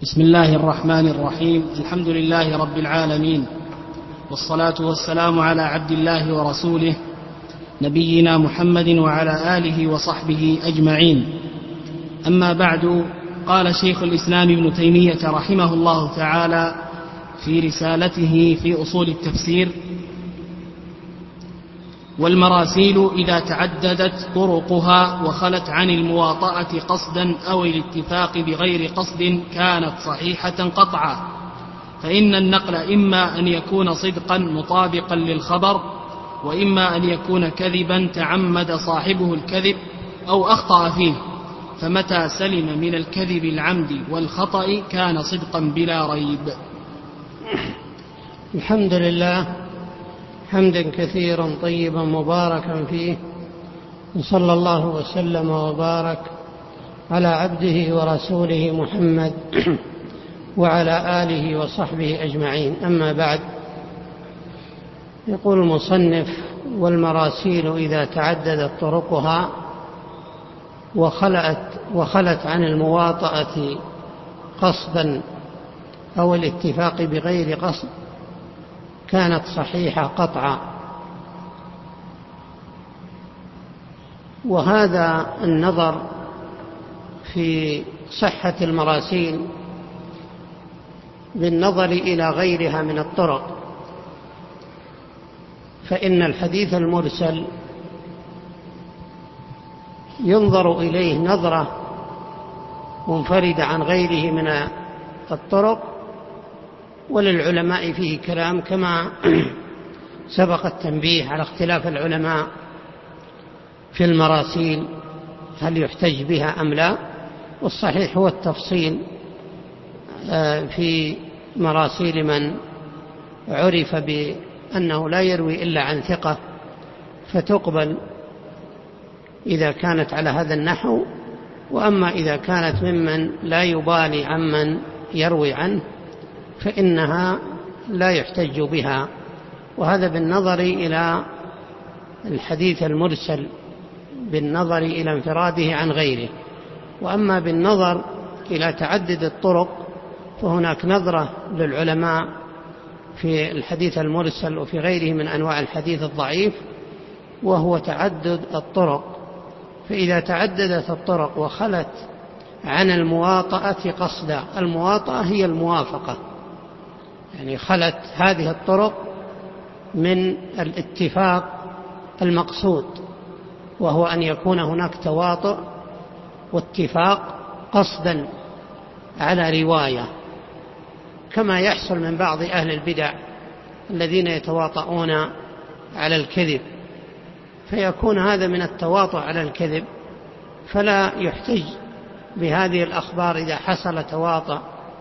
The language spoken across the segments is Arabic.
بسم الله الرحمن الرحيم. الحمد لله رب العالمين، والصلاة والسلام على عبد الله ورسوله نبينا محمد وعلى آله وصحبه أجمعين. أما بعد، قال شيخ الإسلام ابن تيمية رحمه الله تعالى في رسالته في أصول التفسير: والمراسيل إذا تعددت طرقها وخلت عن المواطأة قصدا أو الاتفاق بغير قصد كانت صحيحة قطعا، فإن النقل إما أن يكون صدقا مطابقا للخبر، وإما أن يكون كذبا تعمد صاحبه الكذب أو أخطأ فيه، فمتى سلم من الكذب العمد والخطأ كان صدقا بلا ريب. الحمد لله حمدا كثيرا طيبا مباركا فيه، وصلى الله وسلم وبارك على عبده ورسوله محمد وعلى آله وصحبه أجمعين. أما بعد، يقول المصنف: والمراسيل إذا تعددت طرقها وخلت عن المواطأة قصدا أو الاتفاق بغير قصد كانت صحيحة قطعا. وهذا النظر في صحة المراسيل بالنظر إلى غيرها من الطرق، فإن الحديث المرسل ينظر إليه نظرة منفردة عن غيره من الطرق، وللعلماء فيه كلام كما سبق التنبيه على اختلاف العلماء في المراسيل، هل يحتج بها أم لا. والصحيح هو التفصيل في مراسيل من عرف بأنه لا يروي إلا عن ثقة فتقبل إذا كانت على هذا النحو، وأما إذا كانت ممن لا يبالي عمن يروي عنه فإنها لا يحتج بها. وهذا بالنظر إلى الحديث المرسل، بالنظر إلى انفراده عن غيره. وأما بالنظر إلى تعدد الطرق فهناك نظرة للعلماء في الحديث المرسل وفي غيره من أنواع الحديث الضعيف، وهو تعدد الطرق. فإذا تعددت الطرق وخلت عن المواطأة قصدا، المواطأة هي الموافقة، يعني خلت هذه الطرق من الاتفاق المقصود، وهو أن يكون هناك تواطؤ واتفاق قصدا على رواية، كما يحصل من بعض أهل البدع الذين يتواطؤون على الكذب، فيكون هذا من التواطؤ على الكذب، فلا يحتج بهذه الأخبار إذا حصل تواطؤ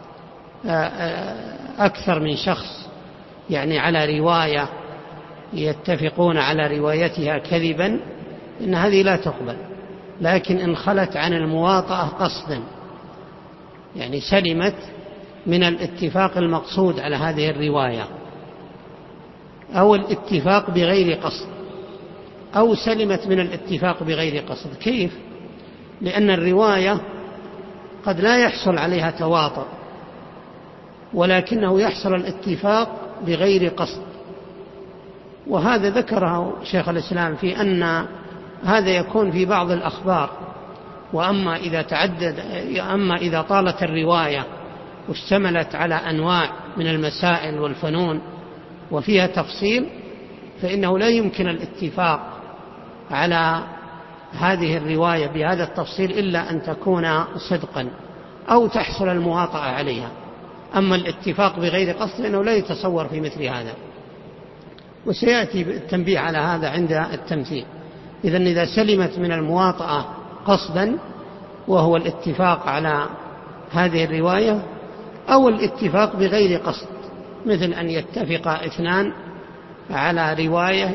أكثر من شخص، يعني على رواية يتفقون على روايتها كذبا، إن هذه لا تقبل. لكن إن خلت عن المواطأة قصدا، يعني سلمت من الاتفاق المقصود على هذه الرواية، أو الاتفاق بغير قصد، أو سلمت من الاتفاق بغير قصد. كيف؟ لأن الرواية قد لا يحصل عليها تواطؤ، ولكنه يحصل الاتفاق بغير قصد. وهذا ذكره شيخ الإسلام في أن هذا يكون في بعض الأخبار، وأما إذا طالت الرواية واشتملت على أنواع من المسائل والفنون وفيها تفصيل، فإنه لا يمكن الاتفاق على هذه الرواية بهذا التفصيل إلا أن تكون صدقا أو تحصل المواطأة عليها. أما الاتفاق بغير قصد إنه لا يتصور في مثل هذا، وسيأتي التنبيه على هذا عند التمثيل. إذن إذا سلمت من المواطأة قصدا، وهو الاتفاق على هذه الرواية، أو الاتفاق بغير قصد، مثل أن يتفق اثنان على رواية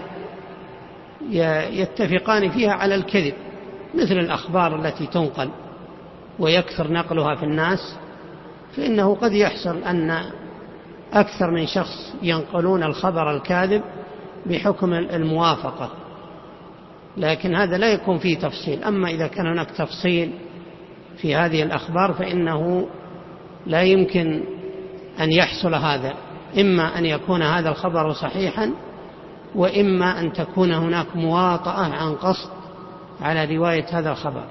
يتفقان فيها على الكذب، مثل الأخبار التي تنقل ويكثر نقلها في الناس، فإنه قد يحصل أن أكثر من شخص ينقلون الخبر الكاذب بحكم الموافقة، لكن هذا لا يكون فيه تفصيل. أما إذا كان هناك تفصيل في هذه الأخبار فإنه لا يمكن أن يحصل هذا، إما أن يكون هذا الخبر صحيحا، وإما أن تكون هناك مواطأة عن قصد على رواية هذا الخبر.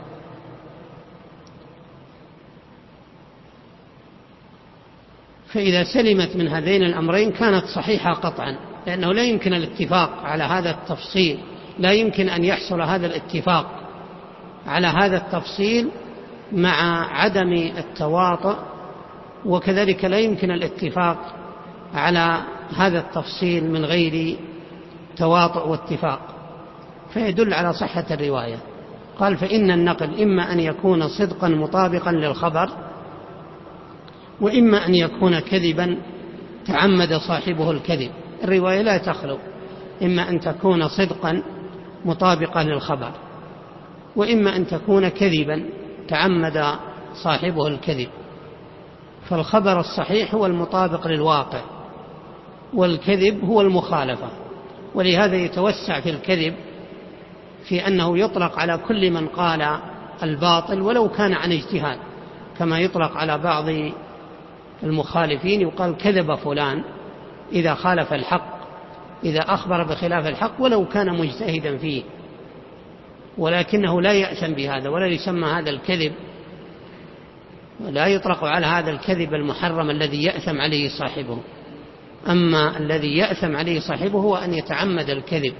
فإذا سلمت من هذين الأمرين كانت صحيحة قطعا، لأنه لا يمكن الاتفاق على هذا التفصيل، لا يمكن أن يحصل هذا الاتفاق على هذا التفصيل مع عدم التواطؤ، وكذلك لا يمكن الاتفاق على هذا التفصيل من غير تواطؤ واتفاق، فيدل على صحة الرواية. قال فإن النقل إما أن يكون صدقا مطابقا للخبر، وإما أن يكون كذبا تعمد صاحبه الكذب. الرواية لا تخلو، إما أن تكون صدقا مطابقا للخبر، وإما أن تكون كذبا تعمد صاحبه الكذب. فالخبر الصحيح هو المطابق للواقع، والكذب هو المخالفة. ولهذا يتوسع في الكذب في أنه يطلق على كل من قال الباطل ولو كان عن اجتهاد، كما يطلق على بعض المخالفين يقال كذب فلان إذا خالف الحق، إذا أخبر بخلاف الحق ولو كان مجتهدا فيه، ولكنه لا يأثم بهذا ولا يسمى هذا الكذب، لا يطلق على هذا الكذب المحرم الذي يأثم عليه صاحبه. أما الذي يأثم عليه صاحبه هو أن يتعمد الكذب.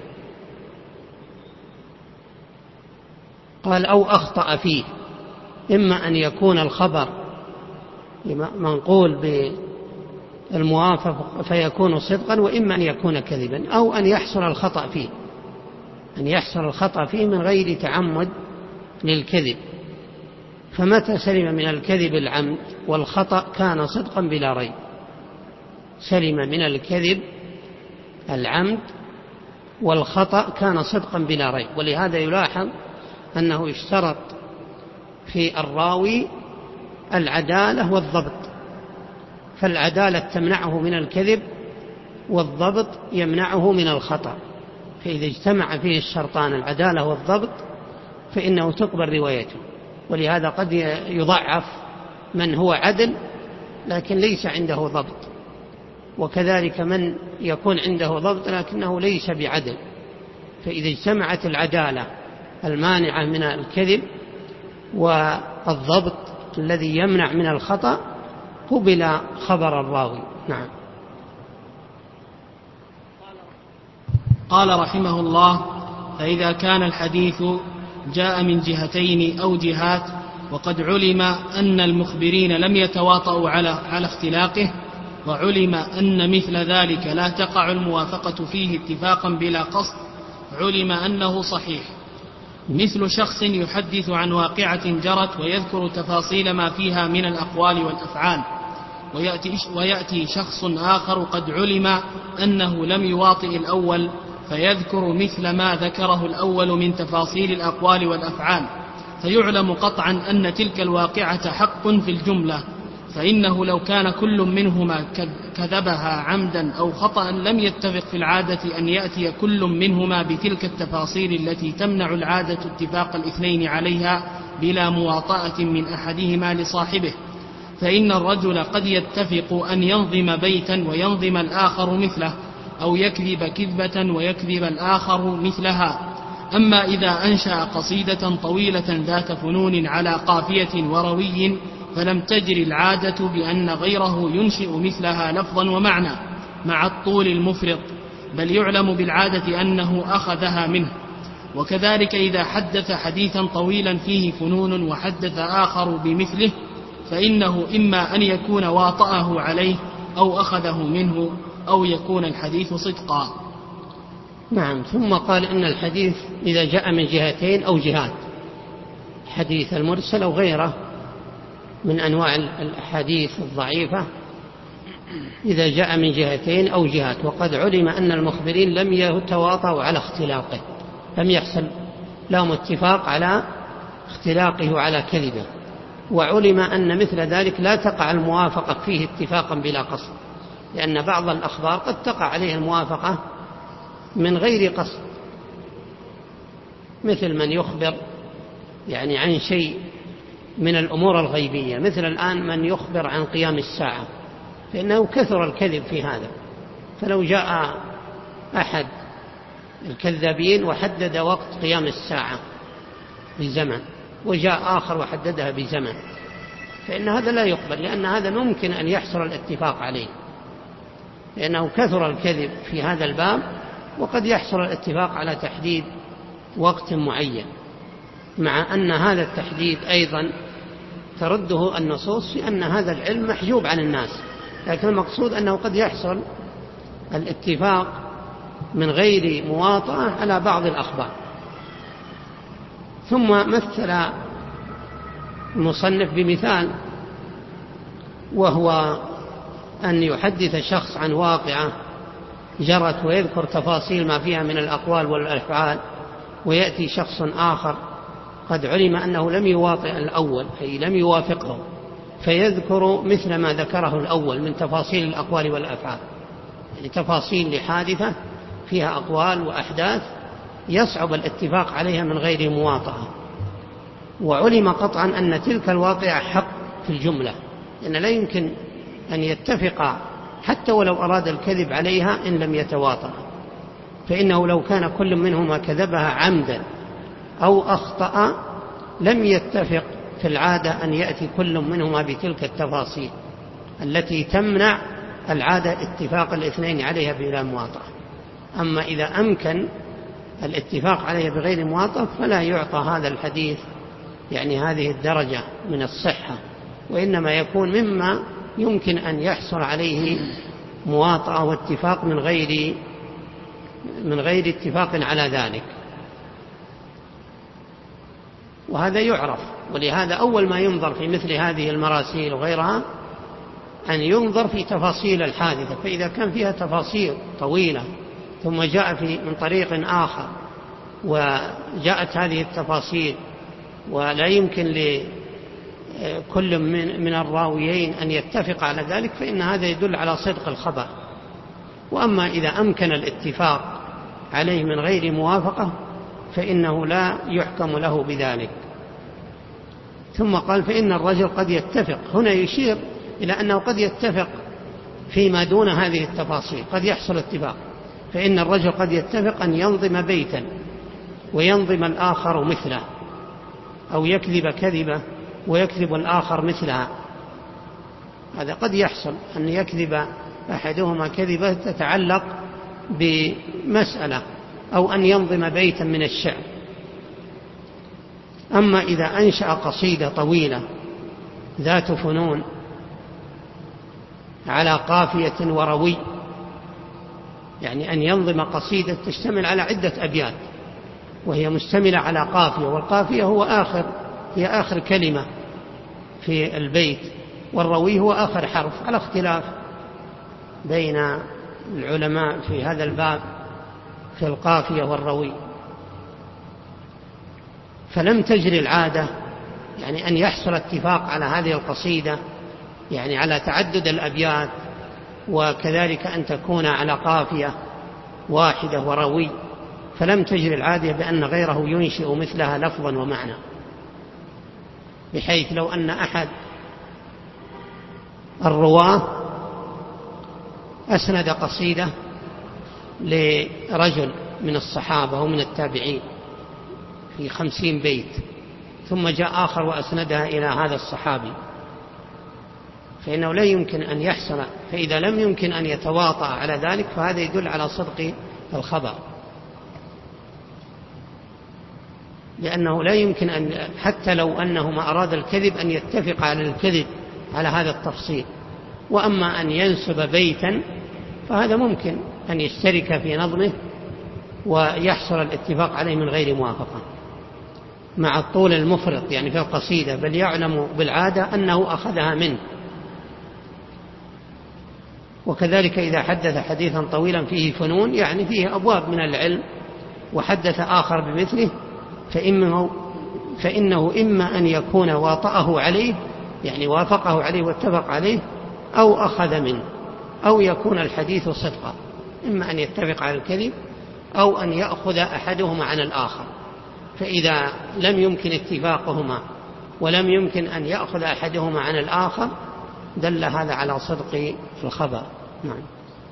قال أو أخطأ فيه، إما أن يكون الخبر منقول بالموافق فيكون صدقا، وإما أن يكون كذبا، أو أن يحصل الخطأ فيه، أن يحصل الخطأ فيه من غير تعمد للكذب. فمتى سلم من الكذب العمد والخطأ كان صدقا بلا ريب. سلم من الكذب العمد والخطأ كان صدقا بلا ريب. ولهذا يلاحظ أنه يشترط في الراوي العدالة والضبط، فالعدالة تمنعه من الكذب والضبط يمنعه من الخطأ، فإذا اجتمع فيه الشرطان العدالة والضبط فإنه تقبل روايته. ولهذا قد يضعف من هو عدل لكن ليس عنده ضبط، وكذلك من يكون عنده ضبط لكنه ليس بعدل. فإذا اجتمعت العدالة المانعة من الكذب والضبط الذي يمنع من الخطأ قبل خبر الراوي. نعم. قال رحمه الله: فإذا كان الحديث جاء من جهتين أو جهات، وقد علم أن المخبرين لم يتواطؤوا على اختلاقه، وعلم أن مثل ذلك لا تقع الموافقة فيه اتفاقا بلا قصد، علم أنه صحيح. مثل شخص يحدث عن واقعة جرت ويذكر تفاصيل ما فيها من الأقوال والأفعال، ويأتي شخص آخر قد علم أنه لم يواطئ الأول فيذكر مثل ما ذكره الأول من تفاصيل الأقوال والأفعال، فيعلم قطعا أن تلك الواقعة حق في الجملة، فإنه لو كان كل منهما كذبها عمدا أو خطأ لم يتفق في العادة أن يأتي كل منهما بتلك التفاصيل التي تمنع العادة اتفاق الاثنين عليها بلا مواطأة من أحدهما لصاحبه. فإن الرجل قد يتفق أن ينظم بيتا وينظم الآخر مثله، أو يكذب كذبة ويكذب الآخر مثلها. أما إذا أنشأ قصيدة طويلة ذات فنون على قافية وروي فلم تجر العادة بأن غيره ينشئ مثلها لفظا ومعنى مع الطول المفرط، بل يعلم بالعادة أنه أخذها منه. وكذلك إذا حدث حديثا طويلا فيه فنون وحدث آخر بمثله فإنه إما أن يكون واطأه عليه أو أخذه منه، أو يكون الحديث صدقا. نعم. ثم قال إن الحديث إذا جاء من جهتين أو جهات، حديث المرسل أو غيره من أنواع الأحاديث الضعيفة، إذا جاء من جهتين أو جهات، وقد علم أن المخبرين لم يتواطؤوا على اختلاقه، لم يحصل لهم اتفاق على اختلاقه وعلى كذبه، وعلم أن مثل ذلك لا تقع الموافقة فيه اتفاقا بلا قصد، لأن بعض الأخبار قد تقع عليه الموافقة من غير قصد، مثل من يخبر يعني عن شيء من الأمور الغيبية، مثل الآن من يخبر عن قيام الساعة، فإنه كثر الكذب في هذا. فلو جاء أحد الكذابين وحدد وقت قيام الساعة بزمن، وجاء آخر وحددها بزمن، فإن هذا لا يقبل، لأن هذا ممكن أن يحصل الاتفاق عليه، لأنه كثر الكذب في هذا الباب، وقد يحصل الاتفاق على تحديد وقت معين، مع أن هذا التحديد أيضا ترده النصوص في أن هذا العلم محجوب عن الناس، لكن المقصود أنه قد يحصل الاتفاق من غير مواطأة على بعض الأخبار. ثم مثل المصنف بمثال، وهو أن يحدث شخص عن واقعة جرت ويذكر تفاصيل ما فيها من الأقوال والأفعال، ويأتي شخص آخر قد علم أنه لم يواطئ الأول، أي لم يوافقه، فيذكر مثل ما ذكره الأول من تفاصيل الأقوال والأفعال، يعني تفاصيل لحادثة فيها أقوال وأحداث يصعب الاتفاق عليها من غير مواطأة، وعلم قطعا أن تلك الواقعة حق في الجملة، لأن لا يمكن أن يتفق حتى ولو أراد الكذب عليها إن لم يتواطأ، فإنه لو كان كل منهما كذبها عمدا أو أخطأ لم يتفق في العادة أن يأتي كل منهما بتلك التفاصيل التي تمنع العادة اتفاق الاثنين عليها بلا مواطأة. أما إذا أمكن الاتفاق عليها بغير مواطأة فلا يعطى هذا الحديث يعني هذه الدرجة من الصحة، وإنما يكون مما يمكن أن يحصل عليه مواطأة واتفاق من غير اتفاق على ذلك، وهذا يعرف. ولهذا أول ما ينظر في مثل هذه المراسيل وغيرها أن ينظر في تفاصيل الحادثة، فإذا كان فيها تفاصيل طويلة ثم جاء من طريق آخر وجاءت هذه التفاصيل ولا يمكن لكل من الراويين أن يتفق على ذلك، فإن هذا يدل على صدق الخبر. وأما إذا أمكن الاتفاق عليه من غير موافقة فإنه لا يحكم له بذلك. ثم قال فإن الرجل قد يتفق، هنا يشير إلى أنه قد يتفق فيما دون هذه التفاصيل، قد يحصل اتفاق. فإن الرجل قد يتفق أن ينظم بيتا وينظم الآخر مثله، أو يكذب كذبة ويكذب الآخر مثلها، هذا قد يحصل أن يكذب أحدهما كذبة تتعلق بمسألة، أو أن ينظم بيتا من الشعر. أما إذا أنشأ قصيدة طويلة ذات فنون على قافية وروي، يعني أن ينظم قصيدة تشتمل على عدة أبيات وهي مشتملة على قافية، والقافية هي آخر كلمة في البيت، والروي هو آخر حرف، على اختلاف بين العلماء في هذا الباب في القافية والروي. فلم تجري العادة يعني أن يحصل اتفاق على هذه القصيدة، يعني على تعدد الأبيات، وكذلك أن تكون على قافية واحدة وروي، فلم تجري العادة بأن غيره ينشئ مثلها لفظا ومعنى، بحيث لو أن أحد الرواة أسند قصيدة لرجل من الصحابة أو من التابعين في 50 بيت، ثم جاء آخر وأسندها إلى هذا الصحابي، فإنه لا يمكن أن يحصل. فإذا لم يمكن أن يتواطأ على ذلك فهذا يدل على صدق الخبر، لأنه لا يمكن أن حتى لو أنهما أراد الكذب أن يتفق على الكذب على هذا التفصيل. وأما أن ينسب بيتا فهذا ممكن أن يشترك في نظمه ويحصل الاتفاق عليه من غير موافقة مع الطول المفرط يعني في القصيدة، بل يعلم بالعادة أنه أخذها منه. وكذلك إذا حدث حديثا طويلا فيه فنون يعني فيه أبواب من العلم وحدث آخر بمثله، فإنه إما أن يكون واطأه عليه يعني وافقه عليه واتفق عليه، أو أخذ منه، أو يكون الحديث صدقا، إما أن يتفق على الكذب أو أن يأخذ أحدهما عن الآخر. فإذا لم يمكن اتفاقهما ولم يمكن أن يأخذ أحدهما عن الآخر دل هذا على صدق الخبر. نعم.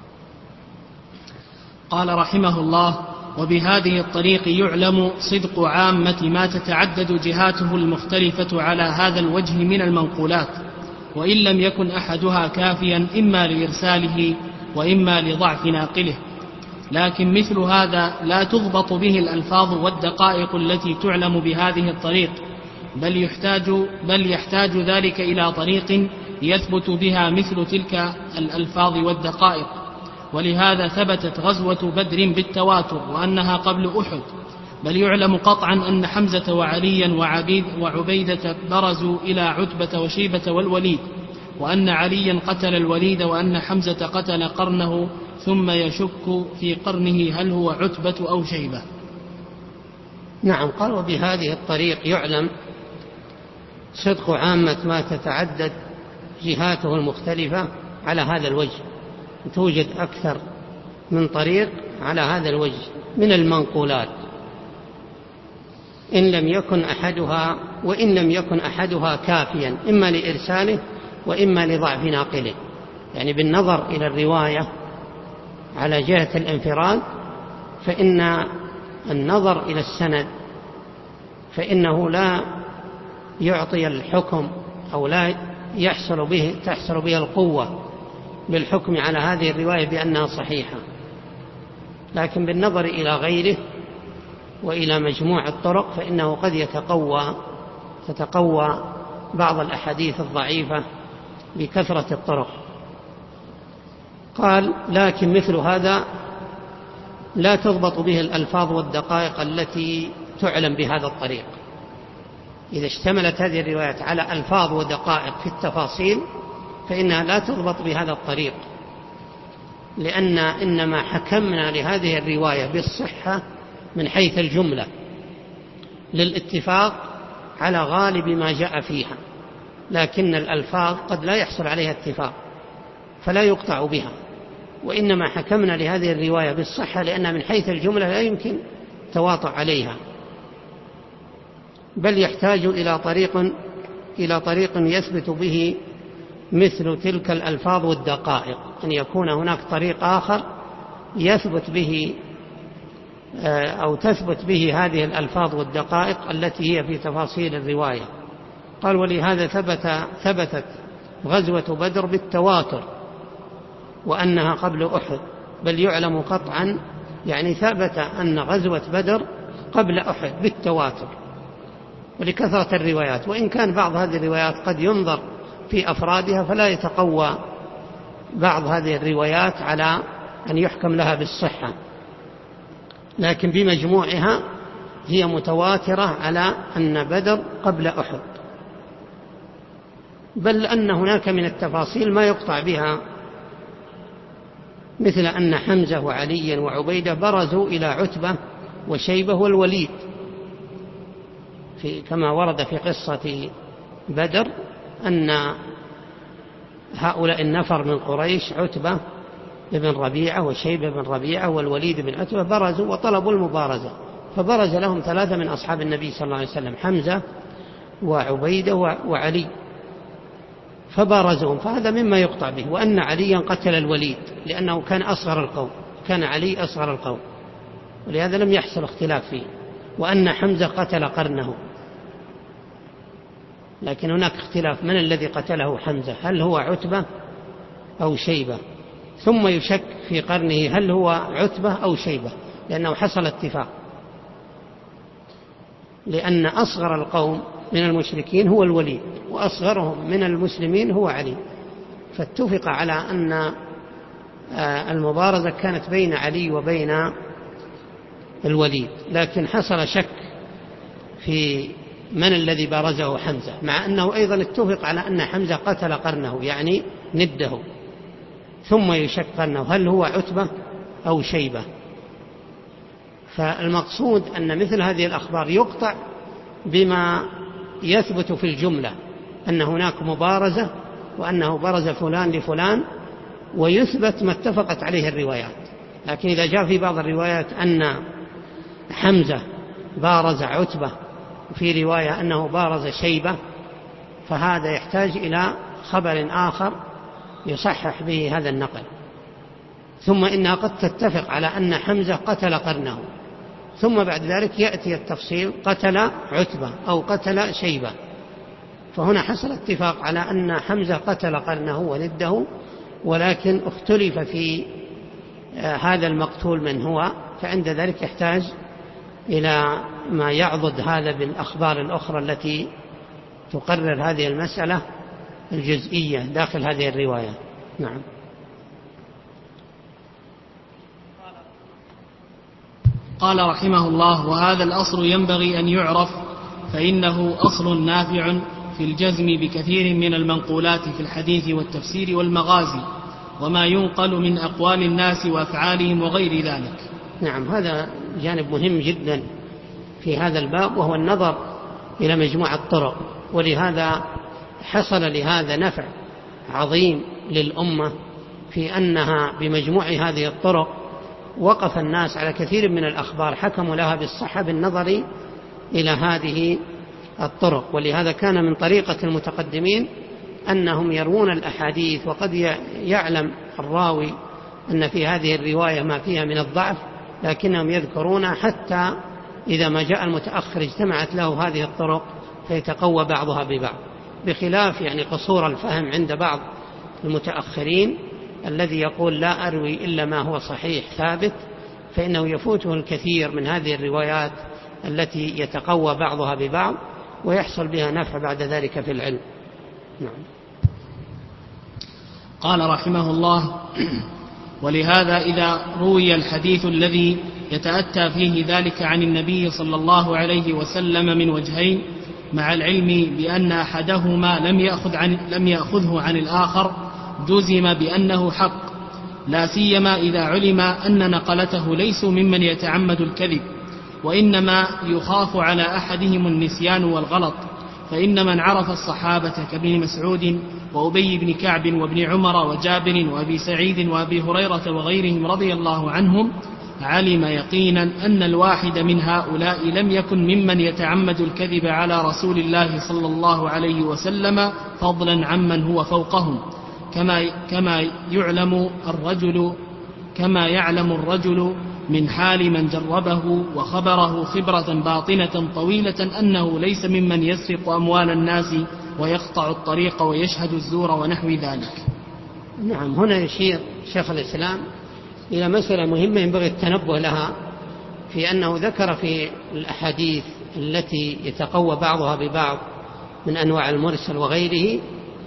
قال رحمه الله: وبهذه الطريق يعلم صدق عامة ما تتعدد جهاته المختلفة على هذا الوجه من المنقولات، وإن لم يكن أحدها كافيا إما لإرساله وإما لضعف ناقله. لكن مثل هذا لا تضبط به الألفاظ والدقائق التي تعلم بهذه الطريق، بل يحتاج ذلك إلى طريق يثبت بها مثل تلك الألفاظ والدقائق. ولهذا ثبتت غزوة بدر بالتواتر وأنها قبل أحد، بل يعلم قطعا أن حمزة وعليا وعبيدة برزوا إلى عتبة وشيبة والوليد، وأن عليا قتل الوليد، وأن حمزة قتل قرنه، ثم يشك في قرنه هل هو عتبة أو شيبة. نعم. قال: وبهذه الطريق يعلم صدق عامة ما تتعدد جهاته المختلفة على هذا الوجه. توجد أكثر من طريق على هذا الوجه من المنقولات، وإن لم يكن أحدها كافيا إما لإرساله وإما لضعف ناقله. يعني بالنظر إلى الرواية على جهة الانفراد، فإن النظر إلى السند فإنه لا يعطي الحكم أو لا تحصل به القوة بالحكم على هذه الرواية بأنها صحيحة. لكن بالنظر إلى غيره وإلى مجموع الطرق فإنه قد تتقوى بعض الأحاديث الضعيفة بكثرة الطرق. قال: لكن مثل هذا لا تضبط به الألفاظ والدقائق التي تعلم بهذا الطريق. إذا اشتملت هذه الروايات على ألفاظ ودقائق في التفاصيل فإنها لا تضبط بهذا الطريق، لأن إنما حكمنا لهذه الرواية بالصحة من حيث الجملة للاتفاق على غالب ما جاء فيها، لكن الألفاظ قد لا يحصل عليها اتفاق فلا يقطع بها، وإنما حكمنا لهذه الرواية بالصحة لأن من حيث الجملة لا يمكن تواطؤ عليها، بل يحتاج إلى طريق يثبت به مثل تلك الألفاظ والدقائق، أن يكون هناك طريق آخر يثبت به أو تثبت به هذه الألفاظ والدقائق التي هي في تفاصيل الرواية. قال: ولهذا ثبتت غزوة بدر بالتواتر وأنها قبل أحد، بل يعلم قطعا، يعني ثبت أن غزوة بدر قبل أحد بالتواتر ولكثرة الروايات، وإن كان بعض هذه الروايات قد ينظر في أفرادها فلا يتقوى بعض هذه الروايات على أن يحكم لها بالصحة، لكن بمجموعها هي متواترة على أن بدر قبل أحد، بل أن هناك من التفاصيل ما يقطع بها، مثل أن حمزة وعلي وعبيدة برزوا إلى عتبة وشيبة والوليد، كما ورد في قصة بدر أن هؤلاء النفر من قريش عتبة بن ربيعة وشيبة بن ربيعة والوليد بن عتبة برزوا وطلبوا المبارزة، فبرز لهم 3 من أصحاب النبي صلى الله عليه وسلم، حمزة وعبيدة وعلي، فبارزهم، فهذا مما يقطع به. وأن عليا قتل الوليد لأنه كان أصغر القوم، كان علي أصغر القوم، ولهذا لم يحصل اختلاف فيه. وأن حمزة قتل قرنه، لكن هناك اختلاف من الذي قتله حمزة، هل هو عتبة أو شيبة، ثم يشك في قرنه هل هو عتبة أو شيبة، لأنه حصل اتفاق، لأن أصغر القوم من المشركين هو الوليد وأصغرهم من المسلمين هو علي، فاتفق على أن المبارزة كانت بين علي وبين الوليد، لكن حصل شك في من الذي بارزه حمزة، مع أنه أيضا اتفق على أن حمزة قتل قرنه يعني نده، ثم يشك قرنه هل هو عتبة أو شيبة. فالمقصود أن مثل هذه الأخبار يقطع بما يثبت في الجملة أن هناك مبارزة وأنه برز فلان لفلان، ويثبت ما اتفقت عليه الروايات. لكن إذا جاء في بعض الروايات أن حمزة بارز عتبة، وفي رواية أنه بارز شيبة، فهذا يحتاج إلى خبر آخر يصحح به هذا النقل. ثم إنها قد تتفق على أن حمزة قتل قرنه، ثم بعد ذلك يأتي التفصيل قتل عتبة أو قتل شيبة، فهنا حصل اتفاق على أن حمزة قتل قرنه ونده، ولكن اختلف في هذا المقتول من هو، فعند ذلك يحتاج إلى ما يعضد هذا بالأخبار الأخرى التي تقرر هذه المسألة الجزئية داخل هذه الرواية. نعم. قال رحمه الله: وهذا الأصل ينبغي أن يعرف، فإنه أصل نافع في الجزم بكثير من المنقولات في الحديث والتفسير والمغازي وما ينقل من أقوال الناس وأفعالهم وغير ذلك. نعم، هذا جانب مهم جدا في هذا الباب، وهو النظر إلى مجموعة الطرق، ولهذا حصل لهذا نفع عظيم للأمة في أنها بمجموع هذه الطرق وقف الناس على كثير من الأخبار حكموا لها بالصحة بالنظر إلى هذه الطرق. ولهذا كان من طريقة المتقدمين أنهم يروون الأحاديث وقد يعلم الراوي أن في هذه الرواية ما فيها من الضعف، لكنهم يذكرون حتى إذا ما جاء المتأخر اجتمعت له هذه الطرق فيتقوى بعضها ببعض، بخلاف قصور الفهم عند بعض المتأخرين الذي يقول لا أروي إلا ما هو صحيح ثابت، فإنه يفوته الكثير من هذه الروايات التي يتقوى بعضها ببعض ويحصل بها نفع بعد ذلك في العلم. نعم. قال رحمه الله: ولهذا إذا روي الحديث الذي يتأتى فيه ذلك عن النبي صلى الله عليه وسلم من وجهين، مع العلم بأن أحدهما لم يأخذه عن الآخر، جزم بأنه حق، لا سيما إذا علم أن نقلته ليسوا ممن يتعمد الكذب، وإنما يخاف على أحدهم النسيان والغلط. فإن من عرف الصحابة كابن مسعود وأبي بن كعب وابن عمر وجابر وأبي سعيد وأبي هريرة وغيرهم رضي الله عنهم علم يقينا أن الواحد من هؤلاء لم يكن ممن يتعمد الكذب على رسول الله صلى الله عليه وسلم، فضلا عمن هو فوقهم، كما يعلم الرجل من حال من جربه وخبره خبرة باطنة طويلة أنه ليس ممن يسرق أموال الناس ويقطع الطريق ويشهد الزور ونحو ذلك. نعم، هنا يشير شيخ الإسلام إلى مسألة مهمة ينبغي التنبه لها، في أنه ذكر في الأحاديث التي يتقوى بعضها ببعض من أنواع المرسل وغيره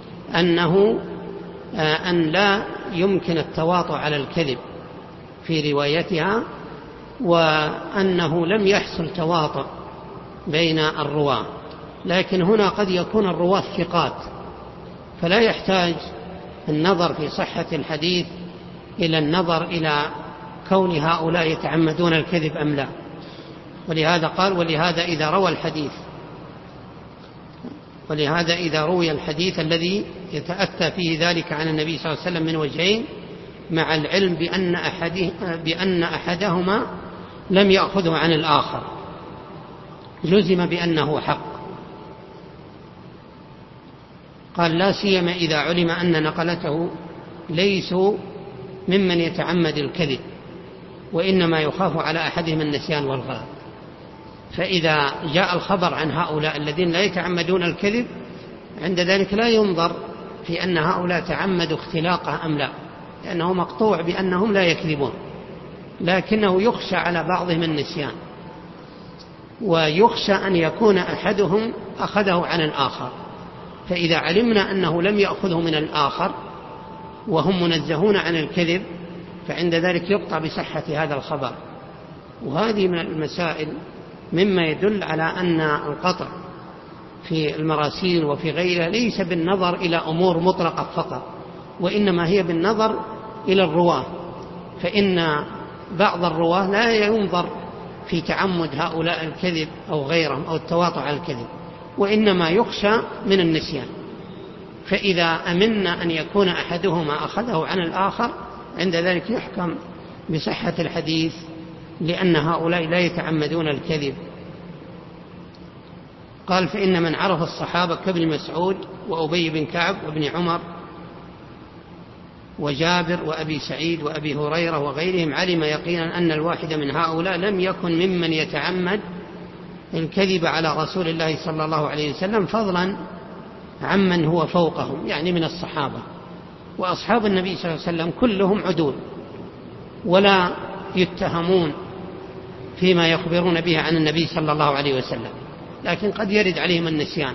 أن لا يمكن التواطؤ على الكذب في روايتها، وأنه لم يحصل تواطؤ بين الرواة، لكن هنا قد يكون الرواة ثقات، فلا يحتاج النظر في صحة الحديث إلى النظر إلى كون هؤلاء يتعمدون الكذب أم لا. ولهذا قال: ولهذا إذا روي الحديث الذي يتأتى فيه ذلك عن النبي صلى الله عليه وسلم من وجهين، مع العلم بأن أحدهما لم يأخذه عن الآخر، جزم بأنه حق. قال: لا سيما إذا علم أن نقلته ليسوا ممن يتعمد الكذب، وإنما يخاف على أحدهم النسيان والغلط. فإذا جاء الخبر عن هؤلاء الذين لا يتعمدون الكذب، عند ذلك لا ينظر في أن هؤلاء تعمدوا اختلاقه أم لا، لأنه مقطوع بأنهم لا يكذبون، لكنه يخشى على بعضهم النسيان، ويخشى أن يكون أحدهم أخذه عن الآخر. فإذا علمنا أنه لم يأخذه من الآخر وهم منزهون عن الكذب، فعند ذلك يقطع بصحة هذا الخبر. وهذه من المسائل مما يدل على أن القطع في المراسيل وفي غيرها ليس بالنظر إلى أمور مطلقة فقط، وإنما هي بالنظر إلى الرواة، فإن بعض الرواة لا ينظر في تعمد هؤلاء الكذب أو غيرهم أو التواطؤ على الكذب، وإنما يخشى من النسيان. فإذا أمنا أن يكون أحدهما أخذه عن الآخر، عند ذلك يحكم بصحة الحديث، لأن هؤلاء لا يتعمدون الكذب. قال فإن من عرف الصحابة كابن مسعود وأبي بن كعب وابن عمر وجابر وأبي سعيد وأبي هريرة وغيرهم علم يقينا أن الواحد من هؤلاء لم يكن ممن يتعمد الكذب على رسول الله صلى الله عليه وسلم، فضلا عمن هو فوقهم يعني من الصحابة. وأصحاب النبي صلى الله عليه وسلم كلهم عدول ولا يتهمون فيما يخبرون به عن النبي صلى الله عليه وسلم، لكن قد يرد عليهم النسيان.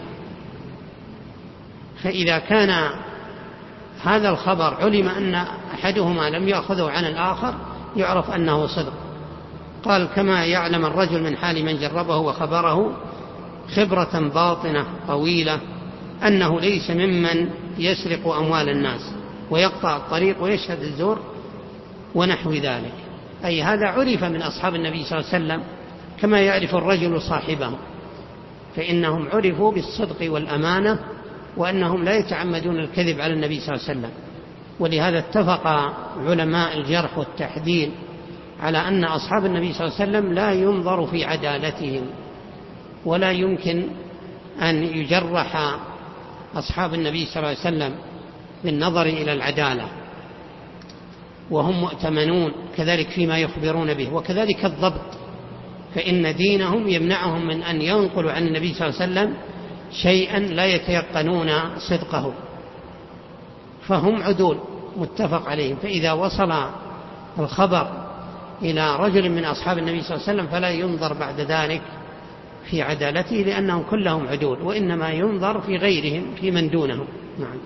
فإذا كان هذا الخبر علم أن أحدهما لم يأخذه عن الآخر يعرف أنه صدق. قال كما يعلم الرجل من حال من جربه وخبره خبرة باطنة طويلة أنه ليس ممن يسرق أموال الناس ويقطع الطريق ويشهد الزور ونحو ذلك، أي هذا عرف من أصحاب النبي صلى الله عليه وسلم كما يعرف الرجل صاحبه، فإنهم عرفوا بالصدق والأمانة وأنهم لا يتعمدون الكذب على النبي صلى الله عليه وسلم. ولهذا اتفق علماء الجرح والتحديد على أن أصحاب النبي صلى الله عليه وسلم لا ينظر في عدالتهم، ولا يمكن أن يجرح أصحاب النبي صلى الله عليه وسلم بالنظر إلى العدالة، وهم مؤتمنون كذلك فيما يخبرون به، وكذلك الضبط، فإن دينهم يمنعهم من أن ينقلوا عن النبي صلى الله عليه وسلم شيئا لا يتيقنون صدقه، فهم عدول متفق عليهم. فإذا وصل الخبر إلى رجل من أصحاب النبي صلى الله عليه وسلم فلا ينظر بعد ذلك في عدالته لأنهم كلهم عدول، وإنما ينظر في غيرهم في من دونهم. نعم.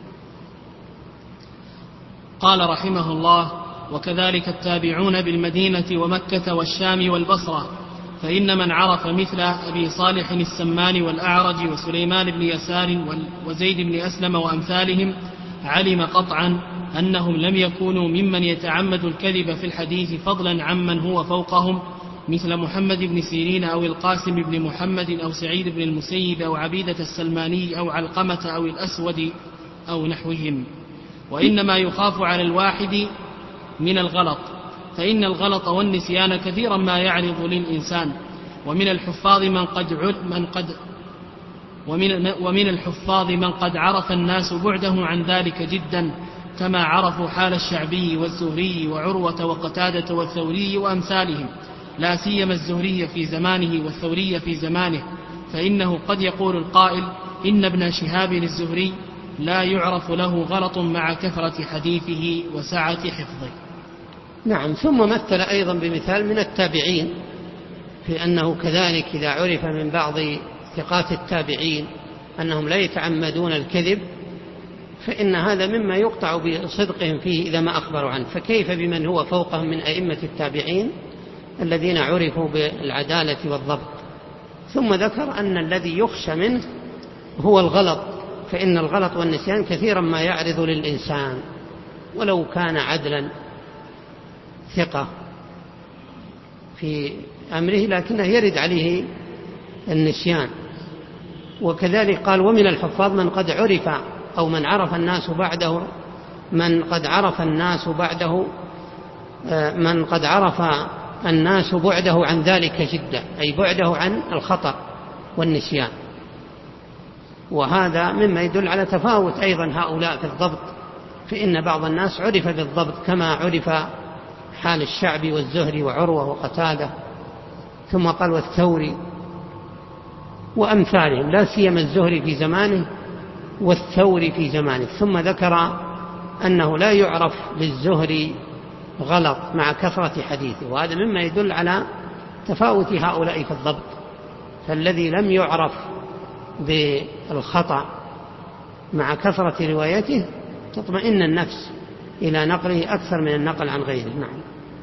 قال رحمه الله: وكذلك التابعون بالمدينة ومكة والشام والبصرة، فإن من عرف مثل أبي صالح السمان والأعرج وسليمان بن يسار وزيد بن أسلم وأمثالهم علم قطعا أنهم لم يكونوا ممن يتعمد الكذب في الحديث فضلا عمن هو فوقهم، مثل محمد بن سيرين أو القاسم بن محمد أو سعيد بن المسيب أو عبيدة السلماني أو علقمة أو الأسود أو نحوهم. وإنما يخاف على الواحد من الغلط، فإن الغلط والنسيان كثيرا ما يعرض للإنسان، ومن الحفاظ من قد عرف الناس بعده عن ذلك جدا، كما عرفوا حال الشعبي والزهري وعروة وقتادة والثوري وأمثالهم، لا سيما الزهري في زمانه والثوري في زمانه، فإنه قد يقول القائل: إن ابن شهاب الزهري لا يعرف له غلط مع كثرة حديثه وسعة حفظه. نعم. ثم مثل أيضا بمثال من التابعين في أنه كذلك إذا عرف من بعض ثقات التابعين أنهم لا يتعمدون الكذب فإن هذا مما يقطع بصدقهم فيه إذا ما أخبروا عنه، فكيف بمن هو فوقهم من أئمة التابعين الذين عرفوا بالعدالة والضبط. ثم ذكر أن الذي يخشى منه هو الغلط، فإن الغلط والنسيان كثيرا ما يعرض للإنسان ولو كان عدلا ثقة في أمره، لكنه يرد عليه النسيان. وكذلك قال: ومن الحفاظ من قد عرف أو من عرف الناس بعده من قد عرف الناس بعده عن ذلك جدا، أي بعده عن الخطأ والنسيان. وهذا مما يدل على تفاوت أيضا هؤلاء في الضبط، فإن بعض الناس عرف بالضبط كما عرف حال الشعبي والزهري وعروة وقتادة. ثم قال: والثوري وأمثالهم، لا سيما الزهري في زمانه والثوري في زمانه. ثم ذكر أنه لا يعرف للزهري غلط مع كثرة حديثه، وهذا مما يدل على تفاوت هؤلاء في الضبط. فالذي لم يعرف بالخطأ مع كثرة روايته تطمئن النفس إلى نقله أكثر من النقل عن غيره. نعم.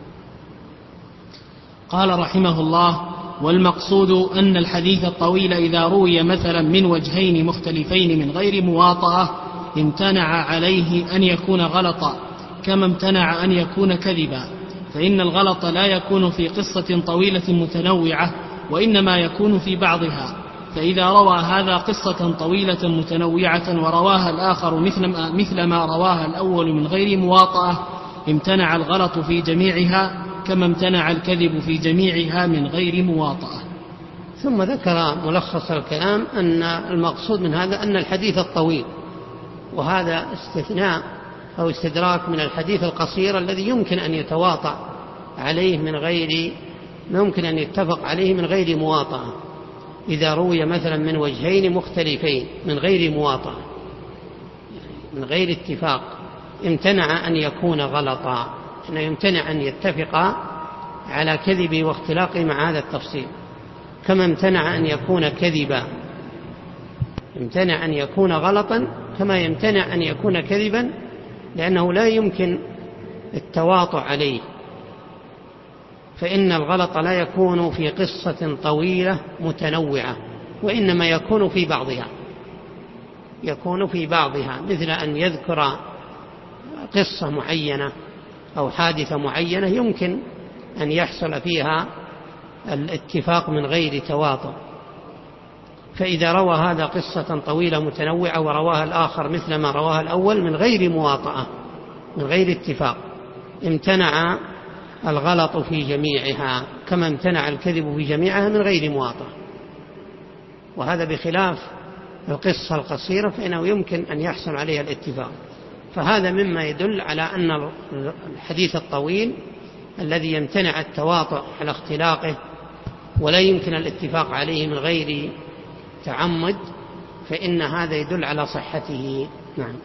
قال رحمه الله: والمقصود أن الحديث الطويل إذا روي مثلا من وجهين مختلفين من غير مواطأة امتنع عليه أن يكون غلطا كما امتنع أن يكون كذبا، فإن الغلط لا يكون في قصة طويلة متنوعة، وإنما يكون في بعضها. فإذا روى هذا قصة طويلة متنوعة ورواها الآخر مثل ما رواها الأول من غير مواطأة امتنع الغلط في جميعها كما امتنع الكذب في جميعها من غير مواطأة. ثم ذكر ملخص الكلام أن المقصود من هذا أن الحديث الطويل، وهذا استثناء أو استدراك من الحديث القصير الذي يمكن أن يتواطأ عليه ممكن أن يتفق عليه من غير مواطأة، إذا روي مثلا من وجهين مختلفين من غير مواطأة من غير اتفاق، امتنع أن يكون غلطا، أنه يمتنع أن يتفق على كذبه واختلاقه مع هذا التفصيل، كما امتنع أن يكون كذبا، يمتنع أن يكون غلطا كما يمتنع أن يكون كذبا، لأنه لا يمكن التواطؤ عليه، فإن الغلط لا يكون في قصة طويلة متنوعة، وإنما يكون في بعضها، مثل أن يذكر قصة معينة أو حادثة معينة يمكن أن يحصل فيها الاتفاق من غير تواطؤ، فإذا روى هذا قصة طويلة متنوعة ورواها الآخر مثل ما رواها الأول من غير مواطأة من غير اتفاق، امتنع الغلط في جميعها كما امتنع الكذب في جميعها من غير مواطأة. وهذا بخلاف القصة القصيرة فإنه يمكن أن يحصل عليها الاتفاق، فهذا مما يدل على أن الحديث الطويل الذي يمتنع التواطؤ على اختلاقه ولا يمكن الاتفاق عليه من غير تعمد، فإن هذا يدل على صحته. نعم.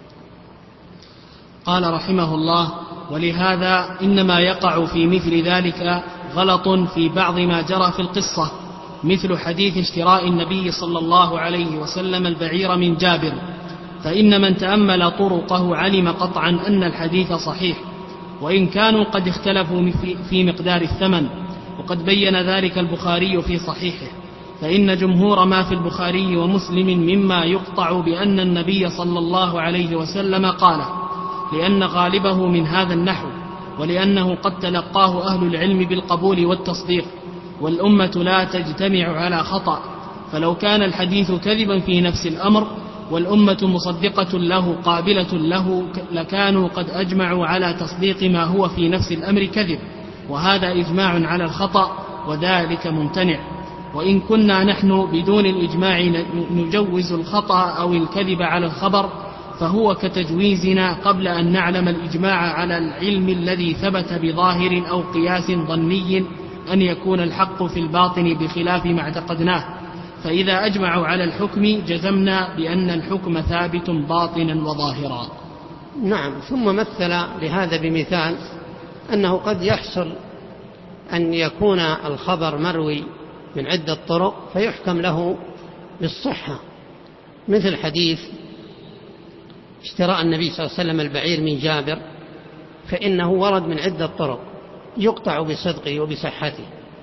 قال رحمه الله: ولهذا إنما يقع في مثل ذلك غلط في بعض ما جرى في القصة، مثل حديث اشتراء النبي صلى الله عليه وسلم البعير من جابر، فإن من تأمل طرقه علم قطعا أن الحديث صحيح، وإن كانوا قد اختلفوا في مقدار الثمن، وقد بين ذلك البخاري في صحيحه، فإن جمهور ما في البخاري ومسلم مما يقطع بأن النبي صلى الله عليه وسلم قاله، لأن غالبه من هذا النحو، ولأنه قد تلقاه أهل العلم بالقبول والتصديق، والأمة لا تجتمع على خطأ، فلو كان الحديث كذبا في نفس الأمر والأمة مصدقة له قابلة له لكانوا قد أجمعوا على تصديق ما هو في نفس الأمر كذب، وهذا إجماع على الخطأ، وذلك ممتنع. وإن كنا نحن بدون الإجماع نجوز الخطأ أو الكذب على الخبر، فهو كتجويزنا قبل أن نعلم الإجماع على العلم الذي ثبت بظاهر أو قياس ظني أن يكون الحق في الباطن بخلاف ما اعتقدناه، فإذا أجمعوا على الحكم جزمنا بأن الحكم ثابت باطنا وظاهرا. نعم. ثم مثل لهذا بمثال أنه قد يحصل أن يكون الخبر مروي من عدة طرق فيحكم له بالصحة، مثل حديث اشتراء النبي صلى الله عليه وسلم البعير من جابر، فإنه ورد من عدة طرق يقطع بصدقه وبصحته،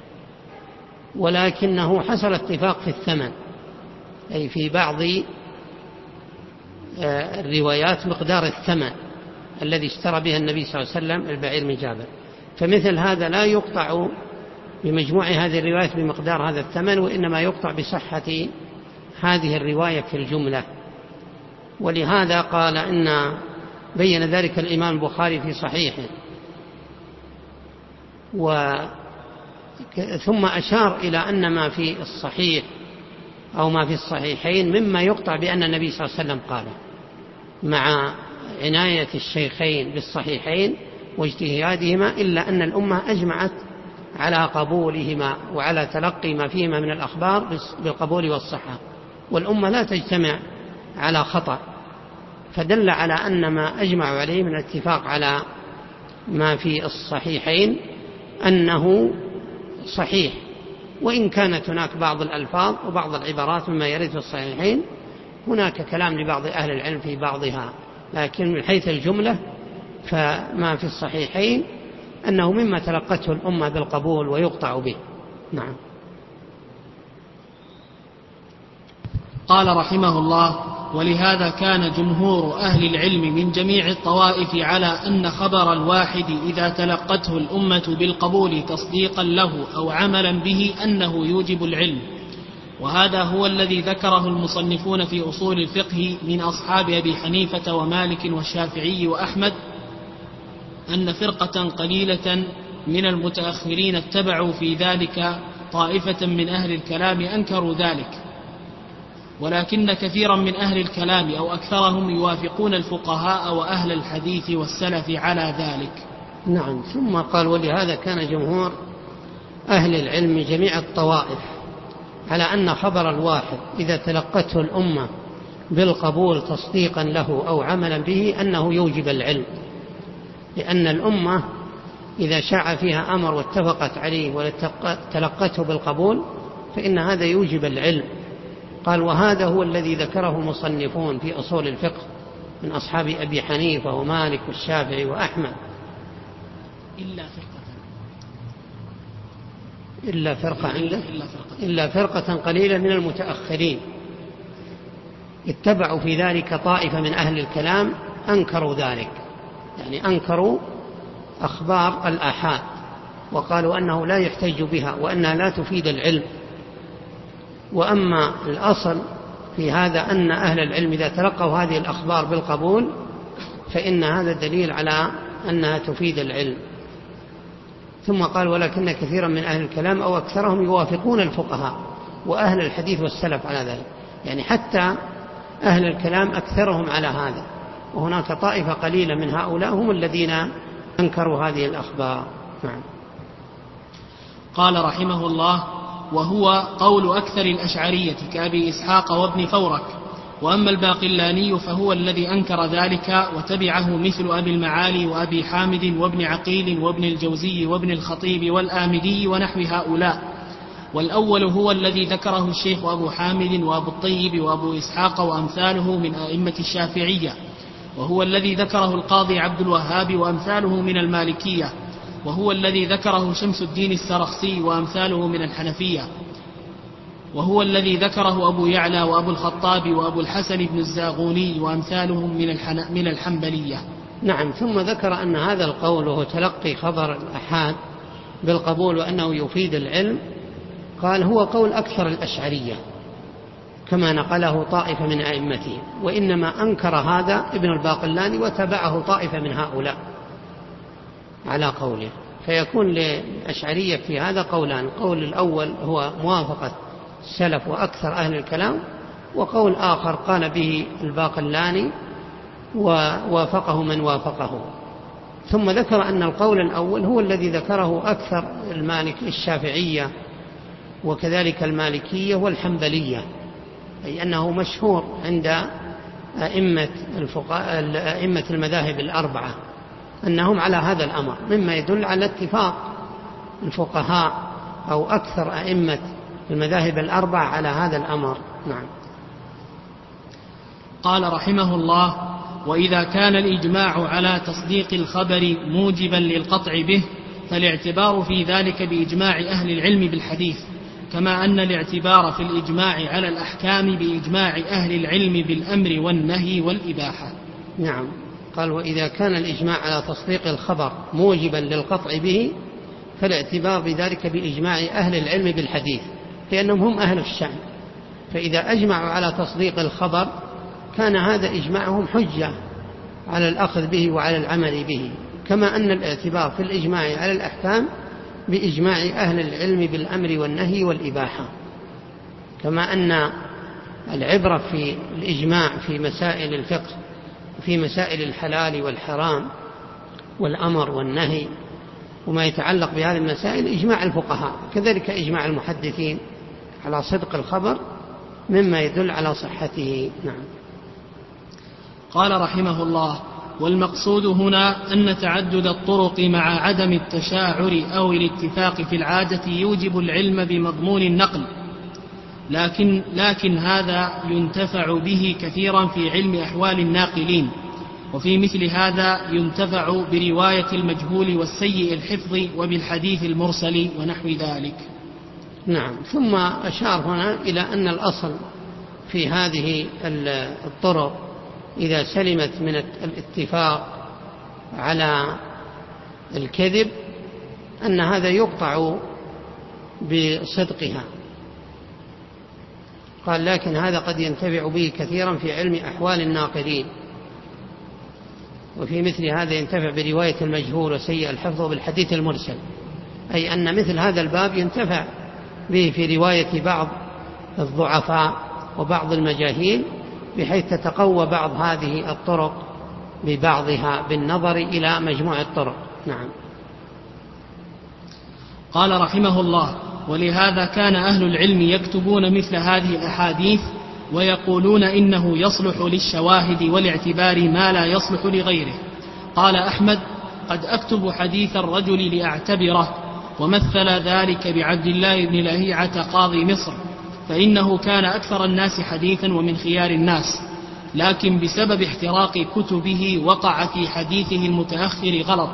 ولكنه حصل اتفاق في الثمن، أي في بعض الروايات مقدار الثمن الذي اشترى به النبي صلى الله عليه وسلم البعير من جابر، فمثل هذا لا يقطع بمجموع هذه الروايات بمقدار هذا الثمن، وإنما يقطع بصحة هذه الرواية في الجملة. ولهذا قال إن بين ذلك الإمام البخاري في صحيحه، ثم أشار إلى أن ما في الصحيح أو ما في الصحيحين مما يقطع بأن النبي صلى الله عليه وسلم قال، مع عناية الشيخين بالصحيحين واجتهادهما، إلا أن الأمة أجمعت على قبولهما وعلى تلقي ما فيهما من الأخبار بالقبول والصحة، والأمة لا تجتمع على خطأ، فدل على أن ما أجمعوا عليه من الاتفاق على ما في الصحيحين أنه صحيح، وإن كانت هناك بعض الألفاظ وبعض العبارات مما يرد في الصحيحين هناك كلام لبعض أهل العلم في بعضها، لكن من حيث الجملة فما في الصحيحين أنه مما تلقته الأمة بالقبول ويقطع به. نعم. قال رحمه الله: ولهذا كان جمهور أهل العلم من جميع الطوائف على أن خبر الواحد إذا تلقته الأمة بالقبول تصديقا له أو عملا به أنه يوجب العلم، وهذا هو الذي ذكره المصنفون في أصول الفقه من أصحاب أبي حنيفة ومالك والشافعي وأحمد، أن فرقة قليلة من المتأخرين اتبعوا في ذلك طائفة من أهل الكلام أنكروا ذلك، ولكن كثيرا من أهل الكلام أو أكثرهم يوافقون الفقهاء وأهل الحديث والسلف على ذلك. نعم. ثم قال: ولهذا كان جمهور أهل العلم جميع الطوائف على أن خبر الواحد إذا تلقته الأمة بالقبول تصديقا له أو عملا به أنه يوجب العلم، لأن الأمة إذا شاع فيها أمر واتفقت عليه وتلقته بالقبول فإن هذا يوجب العلم. قال: وهذا هو الذي ذكره المصنفون في أصول الفقه من أصحاب أبي حنيفة ومالك والشافعي وأحمد، إلا فرقة قليلة من المتأخرين اتبعوا في ذلك طائفة من أهل الكلام أنكروا ذلك، يعني أنكروا أخبار الآحاد وقالوا أنه لا يحتج بها وأنها لا تفيد العلم. وأما الأصل في هذا أن أهل العلم إذا تلقوا هذه الأخبار بالقبول فإن هذا دليل على أنها تفيد العلم. ثم قال: ولكن كثيرا من أهل الكلام أو أكثرهم يوافقون الفقهاء وأهل الحديث والسلف على ذلك، يعني حتى أهل الكلام أكثرهم على هذا، وهناك طائفة قليلة من هؤلاء هم الذين أنكروا هذه الأخبار. نعم. قال رحمه الله: وهو قول أكثر الأشعرية كأبي إسحاق وابن فورك. وأما الباقلاني فهو الذي أنكر ذلك وتبعه مثل أبي المعالي وأبي حامد وابن عقيل وابن الجوزي وابن الخطيب والآمدي ونحو هؤلاء. والأول هو الذي ذكره الشيخ أبو حامد وأبو الطيب وأبو إسحاق وأمثاله من أئمة الشافعية، وهو الذي ذكره القاضي عبد الوهاب وأمثاله من المالكية، وهو الذي ذكره شمس الدين السرخسي وأمثاله من الحنفية، وهو الذي ذكره أبو يعلى وأبو الخطاب وأبو الحسن بن الزاغوني وأمثالهم من الحنبلية. نعم. ثم ذكر أن هذا القول وهو تلقي خبر الآحاد بالقبول وأنه يفيد العلم، قال: هو قول أكثر الأشعرية كما نقله طائفة من أئمته، وإنما أنكر هذا ابن الباقلاني وتبعه طائفة من هؤلاء على قوله. فيكون للأشعرية في هذا قولان: القول الأول هو موافقة السلف وأكثر أهل الكلام، وقول آخر قال به الباقلاني ووافقه من وافقه. ثم ذكر أن القول الأول هو الذي ذكره أكثر الشافعية وكذلك المالكية والحنبلية، أي أنه مشهور عند أئمة المذاهب الأربعة أنهم على هذا الأمر، مما يدل على اتفاق الفقهاء أو أكثر أئمة المذاهب الأربعة على هذا الأمر. نعم. قال رحمه الله: وإذا كان الإجماع على تصديق الخبر موجبا للقطع به فالاعتبار في ذلك بإجماع أهل العلم بالحديث، كما أن الاعتبار في الإجماع على الأحكام بإجماع أهل العلم بالأمر والنهي والإباحة. نعم. قال: وإذا كان الإجماع على تصديق الخبر موجبا للقطع به فالاعتبار بذلك بإجماع أهل العلم بالحديث، لأنهم هم أهل الشأن، فإذا أجمعوا على تصديق الخبر كان هذا إجماعهم حجة على الأخذ به وعلى العمل به، كما أن الاعتبار في الإجماع على الأحكام بإجماع أهل العلم بالأمر والنهي والإباحة، كما أن العبرة في الإجماع في مسائل الفقه وفي مسائل الحلال والحرام والأمر والنهي وما يتعلق بهذه المسائل إجماع الفقهاء، كذلك إجماع المحدثين على صدق الخبر مما يدل على صحته. نعم. قال رحمه الله: والمقصود هنا أن تعدد الطرق مع عدم التشاعر أو الاتفاق في العادة يوجب العلم بمضمون النقل، لكن هذا ينتفع به كثيرا في علم أحوال الناقلين، وفي مثل هذا ينتفع برواية المجهول والسيء الحفظ وبالحديث المرسل ونحو ذلك. نعم. ثم أشار هنا إلى أن الأصل في هذه الطرق إذا سلمت من الاتفاق على الكذب أن هذا يقطع بصدقها. قال: لكن هذا قد ينتفع به كثيرا في علم أحوال الناقلين، وفي مثل هذا ينتفع برواية المجهول وسيء الحفظ بالحديث المرسل، أي أن مثل هذا الباب ينتفع به في رواية بعض الضعفاء وبعض المجاهيل، بحيث تتقوى بعض هذه الطرق ببعضها بالنظر إلى مجموع الطرق. نعم. قال رحمه الله: ولهذا كان أهل العلم يكتبون مثل هذه الأحاديث ويقولون إنه يصلح للشواهد والاعتبار ما لا يصلح لغيره. قال أحمد: قد أكتب حديث الرجل لأعتبره. ومثل ذلك بعبد الله بن لهيعة قاضي مصر، فإنه كان أكثر الناس حديثا ومن خيار الناس، لكن بسبب احتراق كتبه وقع في حديثه المتأخر غلط،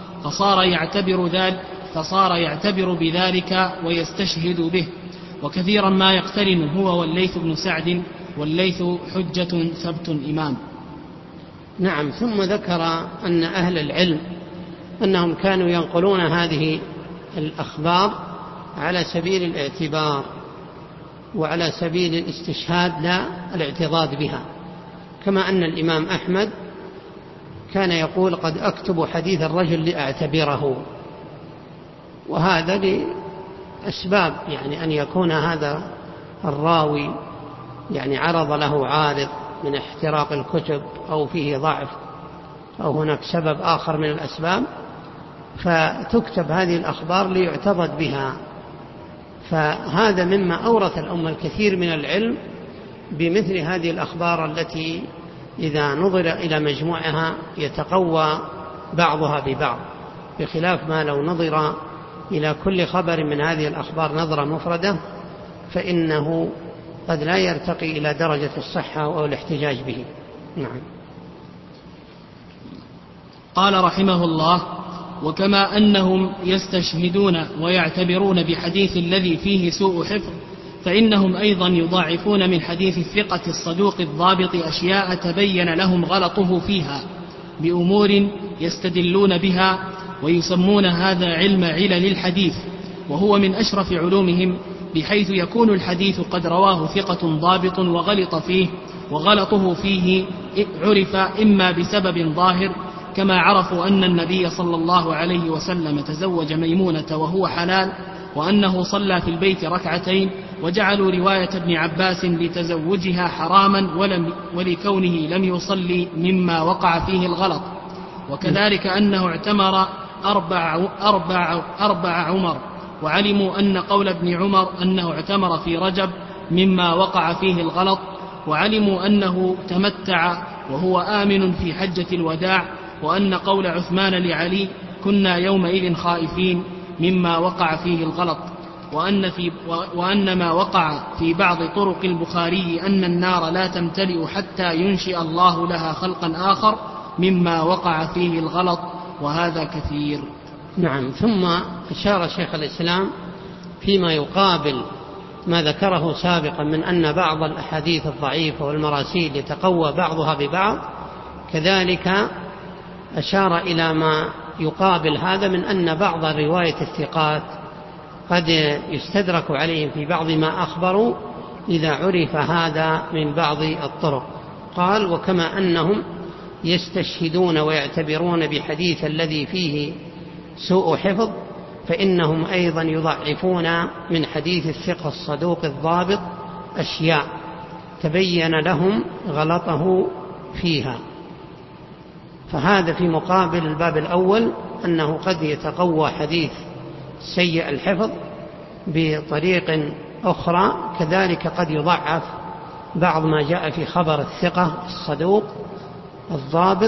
فصار يعتبر بذلك ويستشهد به. وكثيرا ما يقترن هو والليث بن سعد، والليث حجة ثبت إمام. نعم. ثم ذكر أن أهل العلم أنهم كانوا ينقلون هذه الأخبار على سبيل الاعتبار وعلى سبيل الاستشهاد لا الاعتضاد بها، كما أن الإمام أحمد كان يقول: قد أكتب حديث الرجل لأعتبره. وهذا لأسباب، يعني أن يكون هذا الراوي يعني عرض له عارض من احتراق الكتب أو فيه ضعف أو هناك سبب آخر من الأسباب، فتكتب هذه الأخبار ليعتضد بها. فهذا مما أورث الأمة الكثير من العلم بمثل هذه الأخبار التي إذا نظر إلى مجموعها يتقوى بعضها ببعض، بخلاف ما لو نظر إلى كل خبر من هذه الأخبار نظرة مفردة فإنه قد لا يرتقي إلى درجة الصحة أو الاحتجاج به. نعم. قال رحمه الله: وكما أنهم يستشهدون ويعتبرون بحديث الذي فيه سوء حفظ، فإنهم أيضا يضاعفون من حديث الثقة الصدوق الضابط أشياء تبين لهم غلطه فيها بأمور يستدلون بها، ويسمون هذا علم علل الحديث، وهو من أشرف علومهم، بحيث يكون الحديث قد رواه ثقة ضابط وغلط فيه، وغلطه فيه عرف إما بسبب ظاهر، كما عرفوا أن النبي صلى الله عليه وسلم تزوج ميمونة وهو حلال، وأنه صلى في البيت ركعتين، وجعلوا رواية ابن عباس لتزوجها حراما ولكونه لم يصلي مما وقع فيه الغلط. وكذلك أنه اعتمر أربع عمر، وعلموا أن قول ابن عمر أنه اعتمر في رجب مما وقع فيه الغلط، وعلموا أنه تمتع وهو آمن في حجة الوداع، وأن قول عثمان لعلي كنا يومئذ خائفين مما وقع فيه الغلط، وأن ما وقع في بعض طرق البخاري أن النار لا تمتلئ حتى ينشئ الله لها خلقا آخر مما وقع فيه الغلط، وهذا كثير. نعم. ثم أشار شيخ الإسلام فيما يقابل ما ذكره سابقا من أن بعض الأحاديث الضعيفة والمراسيل يتقوى بعضها ببعض، كذلك أشار إلى ما يقابل هذا من أن بعض رواية الثقات قد يستدرك عليهم في بعض ما أخبروا إذا عرف هذا من بعض الطرق. قال: وكما أنهم يستشهدون ويعتبرون بحديث الذي فيه سوء حفظ، فإنهم أيضا يضعفون من حديث الثقة الصدوق الضابط أشياء تبين لهم غلطه فيها. فهذا في مقابل الباب الأول، أنه قد يتقوى حديث سيء الحفظ بطريق أخرى، كذلك قد يضعف بعض ما جاء في خبر الثقة الصدوق الضابط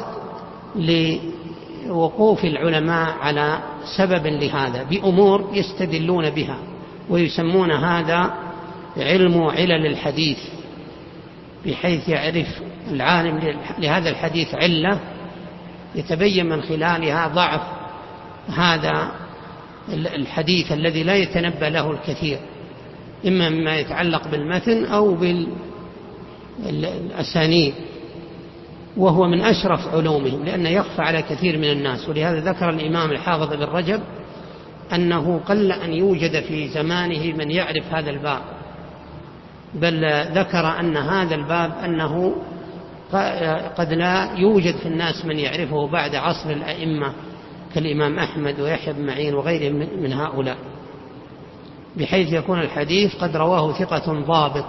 لوقوف العلماء على سبب لهذا بأمور يستدلون بها، ويسمون هذا علم علل الحديث، بحيث يعرف العالم لهذا الحديث علة يتبين من خلالها ضعف هذا الحديث الذي لا يتنبأ له الكثير، إما مما يتعلق بالمتن أو بالأسانيد، وهو من أشرف علومهم لأنه يخفى على كثير من الناس. ولهذا ذكر الإمام الحافظ بن رجب أنه قل أن يوجد في زمانه من يعرف هذا الباب، بل ذكر أن هذا الباب أنه قد لا يوجد في الناس من يعرفه بعد عصر الأئمة كالإمام أحمد ويحيى بن معين وغيرهم من هؤلاء. بحيث يكون الحديث قد رواه ثقة ضابط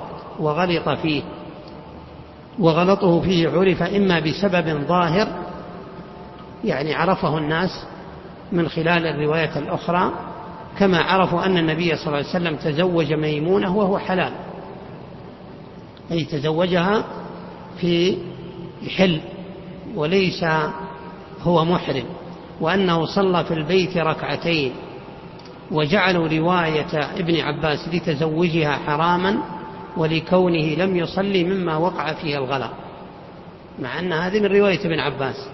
وغلطه فيه عرف إما بسبب ظاهر يعني عرفه الناس من خلال الرواية الأخرى، كما عرفوا أن النبي صلى الله عليه وسلم تزوج ميمونة وهو حلال، أي تزوجها في حل وليس هو محرم، وأنه صلى في البيت ركعتين، وجعلوا رواية ابن عباس لتزوجها حراما ولكونه لم يصلي مما وقع فيه الغلط، مع أن هذه من رواية ابن عباس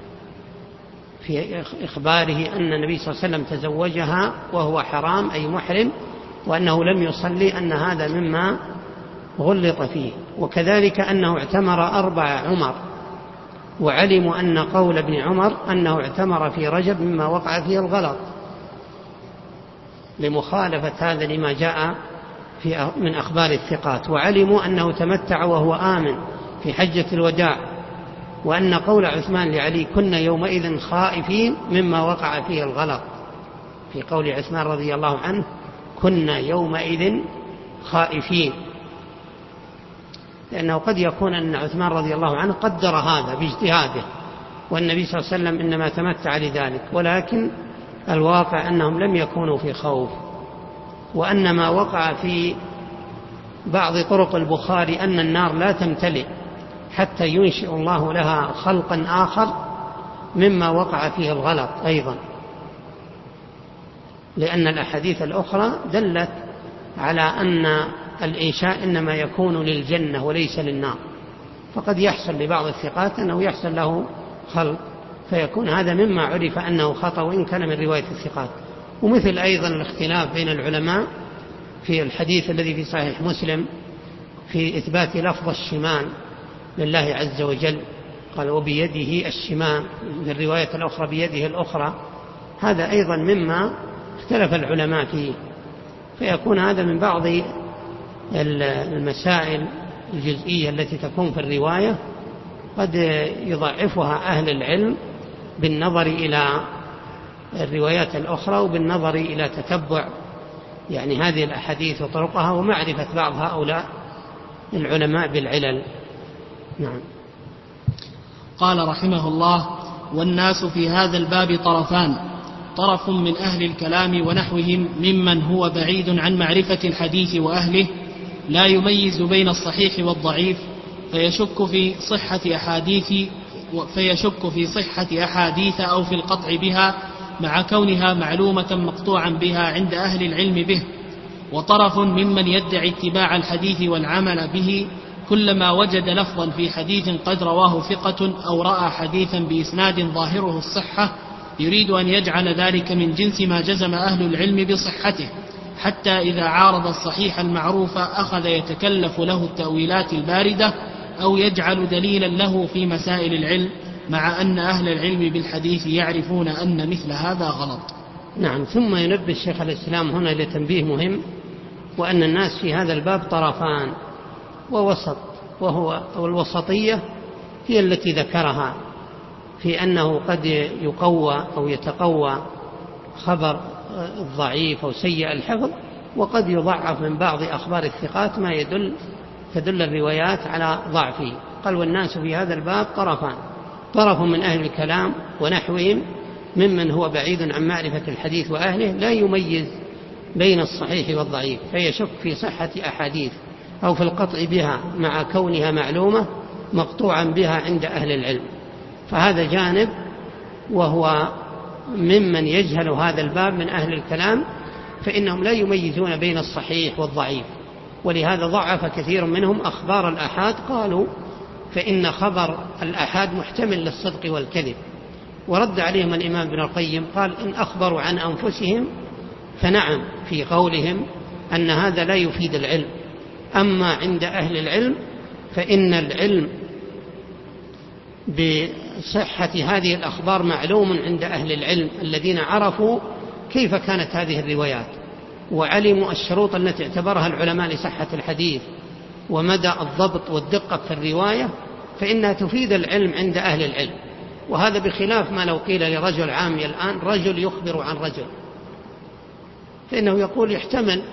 في إخباره أن النبي صلى الله عليه وسلم تزوجها وهو حرام أي محرم، وأنه لم يصلي، أن هذا مما غلط فيه. وكذلك أنه اعتمر 4 عمر، وعلموا أن قول ابن عمر أنه اعتمر في رجب مما وقع فيه الغلط، لمخالفة هذا لما جاء من أخبار الثقات. وعلموا أنه تمتع وهو آمن في حجة الوداع، وأن قول عثمان لعلي كنا يومئذ خائفين مما وقع فيه الغلط، في قول عثمان رضي الله عنه كنا يومئذ خائفين، لأنه قد يكون أن عثمان رضي الله عنه قدر هذا باجتهاده، والنبي صلى الله عليه وسلم إنما تمتع لذلك، ولكن الواقع أنهم لم يكونوا في خوف. وأن ما وقع في بعض طرق البخاري أن النار لا تمتلئ حتى ينشئ الله لها خلقا آخر مما وقع فيه الغلط أيضا، لأن الأحاديث الأخرى دلت على أن الإنشاء إنما يكون للجنة وليس للنار، فقد يحصل لبعض الثقات أنه يحصل له خلق، فيكون هذا مما عرف أنه خطأ وإن كان من رواية الثقات. ومثل أيضا الاختلاف بين العلماء في الحديث الذي في صحيح مسلم في إثبات لفظ الشمال لله عز وجل، قال وبيده الشمال، من الرواية الأخرى بيده الأخرى، هذا أيضا مما اختلف العلماء فيه، فيكون هذا من بعض المسائل الجزئية التي تكون في الرواية قد يضعفها أهل العلم بالنظر إلى الروايات الأخرى وبالنظر إلى تتبع يعني هذه الأحاديث وطرقها ومعرفة بعض هؤلاء العلماء بالعلل. نعم. قال رحمه الله: والناس في هذا الباب طرفان: طرف من أهل الكلام ونحوهم ممن هو بعيد عن معرفة الحديث وأهله، لا يميز بين الصحيح والضعيف، فيشك في صحة أحاديث أو في القطع بها مع كونها معلومة مقطوعا بها عند أهل العلم به. وطرف ممن يدعي اتباع الحديث والعمل به، كلما وجد لفظا في حديث قد رواه ثقة أو رأى حديثا بإسناد ظاهره الصحة يريد أن يجعل ذلك من جنس ما جزم أهل العلم بصحته، حتى إذا عارض الصحيح المعروف أخذ يتكلف له التأويلات الباردة أو يجعل دليلا له في مسائل العلم، مع أن أهل العلم بالحديث يعرفون أن مثل هذا غلط. نعم. ثم ينبه الشيخ الإسلام هنا لتنبيه مهم، وأن الناس في هذا الباب طرفان ووسط، وهو الوسطية هي التي ذكرها في أنه قد يقوى أو يتقوى خبر الضعيف أو سيء الحفظ، وقد يضعف من بعض أخبار الثقات ما تدل الروايات على ضعفه. قال: والناس في هذا الباب طرفان: طرف من أهل الكلام ونحوهم ممن هو بعيد عن معرفة الحديث وأهله، لا يميز بين الصحيح والضعيف، فيشك في صحة أحاديث أو في القطع بها مع كونها معلومة مقطوعا بها عند أهل العلم. فهذا جانب، وهو ممن يجهل هذا الباب من أهل الكلام، فإنهم لا يميزون بين الصحيح والضعيف، ولهذا ضعف كثير منهم أخبار الآحاد، قالوا فإن خبر الآحاد محتمل للصدق والكذب. ورد عليهم الإمام ابن القيم قال: إن أخبروا عن أنفسهم فنعم، في قولهم أن هذا لا يفيد العلم، أما عند أهل العلم فإن العلم بصحة هذه الأخبار معلوم عند أهل العلم الذين عرفوا كيف كانت هذه الروايات، وعلموا الشروط التي اعتبرها العلماء لصحة الحديث ومدى الضبط والدقة في الرواية، فإنها تفيد العلم عند أهل العلم. وهذا بخلاف ما لو قيل لرجل عامي الآن: رجل يخبر عن رجل، فإنه يقول يحتمل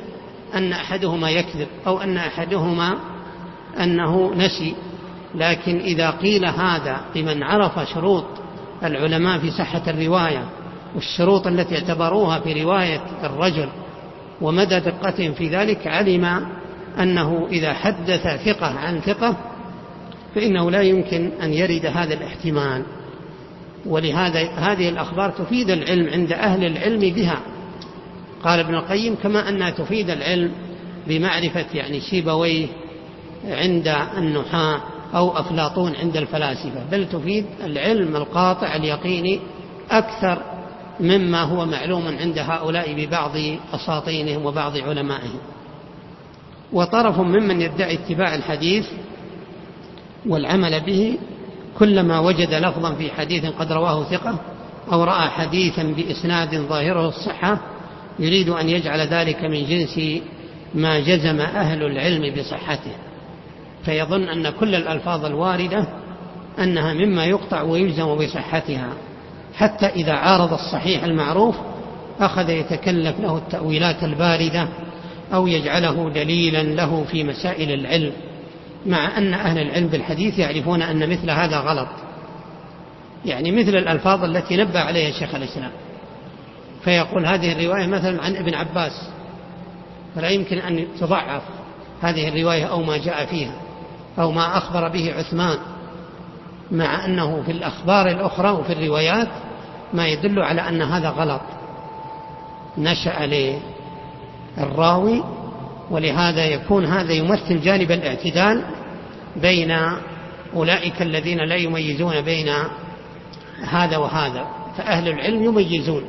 أن أحدهما يكذب أو أن أحدهما أنه نسي. لكن إذا قيل هذا لمن عرف شروط العلماء في صحة الرواية والشروط التي اعتبروها في رواية الرجل ومدى دقتهم في ذلك، علم أنه إذا حدث ثقة عن ثقة فإنه لا يمكن أن يرد هذا الاحتمال. ولهذا هذه الأخبار تفيد العلم عند أهل العلم بها. قال ابن القيم: كما أنها تفيد العلم بمعرفة سيبويه عند النحاة أو أفلاطون عند الفلاسفة، بل تفيد العلم القاطع اليقيني أكثر مما هو معلوم عند هؤلاء ببعض أساطينهم وبعض علمائهم. وطرف ممن يدعي اتباع الحديث والعمل به كلما وجد لفظا في حديث قد رواه ثقة أو رأى حديثا بإسناد ظاهره الصحة يريد أن يجعل ذلك من جنس ما جزم أهل العلم بصحته، فيظن أن كل الألفاظ الواردة أنها مما يقطع ويلزم بصحتها، حتى إذا عارض الصحيح المعروف أخذ يتكلف له التأويلات الباردة أو يجعله دليلا له في مسائل العلم، مع أن أهل العلم بالحديث يعرفون أن مثل هذا غلط. مثل الألفاظ التي نبه عليها شيخ الإسلام، فيقول هذه الرواية مثلا عن ابن عباس فلا يمكن أن تضعف هذه الرواية أو ما جاء فيها أو ما أخبر به عثمان، مع أنه في الأخبار الأخرى وفي الروايات ما يدل على أن هذا غلط نشأ للراوي. ولهذا يكون هذا يمثل جانب الاعتدال بين أولئك الذين لا يميزون بين هذا وهذا، فأهل العلم يميزون،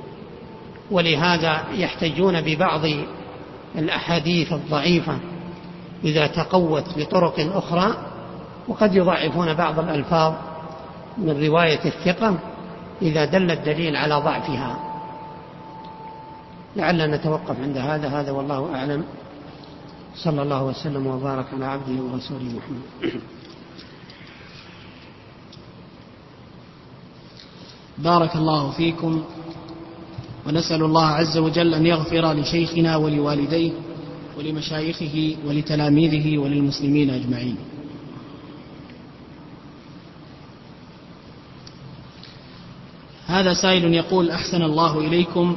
ولهذا يحتجون ببعض الأحاديث الضعيفة إذا تقوت بطرق أخرى، وقد يضعفون بعض الألفاظ من رواية الثقة إذا دل الدليل على ضعفها. لعلنا نتوقف عند هذا والله أعلم. صلى الله وسلم وبارك على عبده ورسوله محمد. بارك الله فيكم، ونسأل الله عز وجل أن يغفر لشيخنا ولوالديه ولمشايخه ولتلاميذه وللمسلمين أجمعين. هذا سائل يقول: أحسن الله إليكم،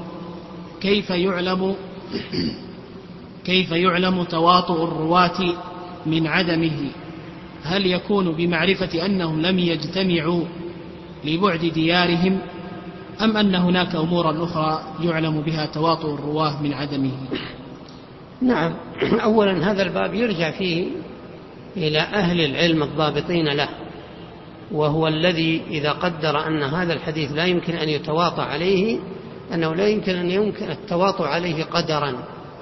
كيف يعلم تواطؤ الرواة من عدمه؟ هل يكون بمعرفة أنهم لم يجتمعوا لبعد ديارهم، أم أن هناك أمورا أخرى يعلم بها تواطؤ الرواه من عدمه؟ نعم، أولا هذا الباب يرجع فيه إلى أهل العلم الضابطين له، وهو الذي إذا قدر أن هذا الحديث لا يمكن أن يتواطأ عليه، أنه لا يمكن أن يمكن التواطؤ عليه قدرا،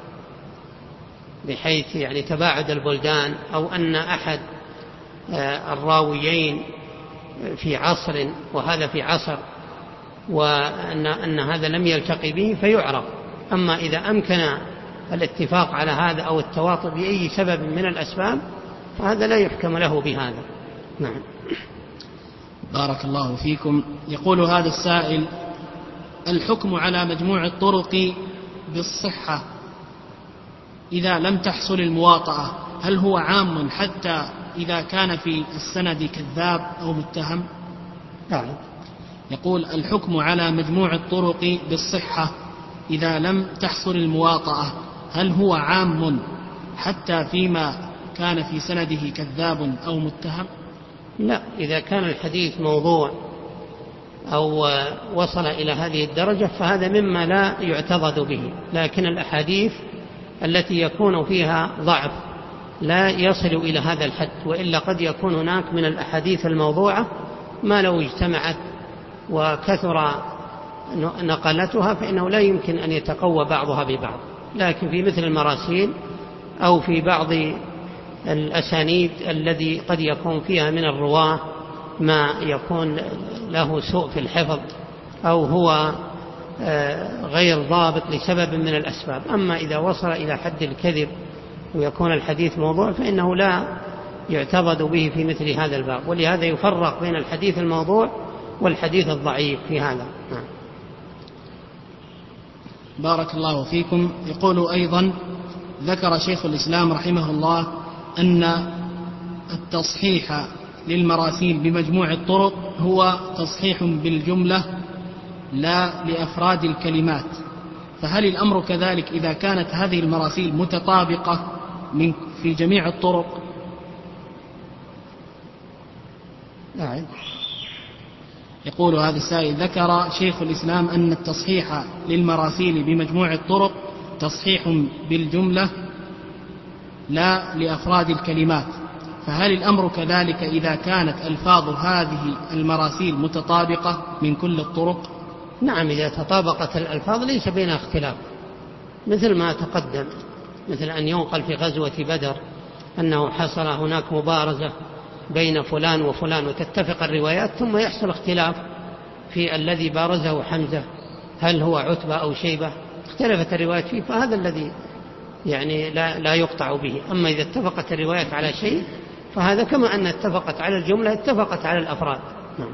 بحيث تباعد البلدان، أو أن أحد الراويين في عصر وهذا في عصر، وأن هذا لم يلتقي به فيعرف. أما إذا أمكن الاتفاق على هذا أو التواطؤ بأي سبب من الأسباب فهذا لا يحكم له بهذا. نعم. بارك الله فيكم. يقول هذا السائل: الحكم على مجموع الطرق بالصحة إذا لم تحصل المواطأة هل هو عام حتى إذا كان في السند كذاب أو متهم؟ نعم. يقول: الحكم على مجموع الطرق بالصحة إذا لم تحصل المواطأة هل هو عام حتى فيما كان في سنده كذاب أو متهم؟ لا، إذا كان الحديث موضوع أو وصل إلى هذه الدرجة فهذا مما لا يعتضد به، لكن الأحاديث التي يكون فيها ضعف لا يصل إلى هذا الحد، وإلا قد يكون هناك من الأحاديث الموضوعة ما لو اجتمعت وكثر نقلتها فإنه لا يمكن أن يتقوى بعضها ببعض. لكن في مثل المراسيل أو في بعض الأسانيد الذي قد يكون فيها من الرواة ما يكون له سوء في الحفظ أو هو غير ضابط لسبب من الأسباب. أما إذا وصل إلى حد الكذب ويكون الحديث موضوع فإنه لا يعتضد به في مثل هذا الباب، ولهذا يفرق بين الحديث الموضوع والحديث الضعيف في هذا. بارك الله فيكم. يقول أيضا: ذكر شيخ الإسلام رحمه الله أن التصحيح للمراسيل بمجموع الطرق هو تصحيح بالجملة لا لأفراد الكلمات، فهل الأمر كذلك إذا كانت هذه المراسيل متطابقة في جميع الطرق؟ نعم. يقول هذا السائل: ذكر شيخ الإسلام أن التصحيح للمراسيل بمجموع الطرق تصحيح بالجملة لا لأفراد الكلمات، فهل الأمر كذلك إذا كانت ألفاظ هذه المراسيل متطابقة من كل الطرق؟ نعم، إذا تطابقت الألفاظ ليس بينها اختلاف، مثل ما تقدم، مثل أن ينقل في غزوة بدر أنه حصل هناك مبارزة بين فلان وفلان وتتفق الروايات، ثم يحصل اختلاف في الذي بارزه حمزة هل هو عتبة أو شيبة، اختلفت الروايات فيه، فهذا الذي يعني لا يقطع به. أما إذا اتفقت الروايات على شيء فهذا كما أن اتفقت على الجملة اتفقت على الأفراد. نعم.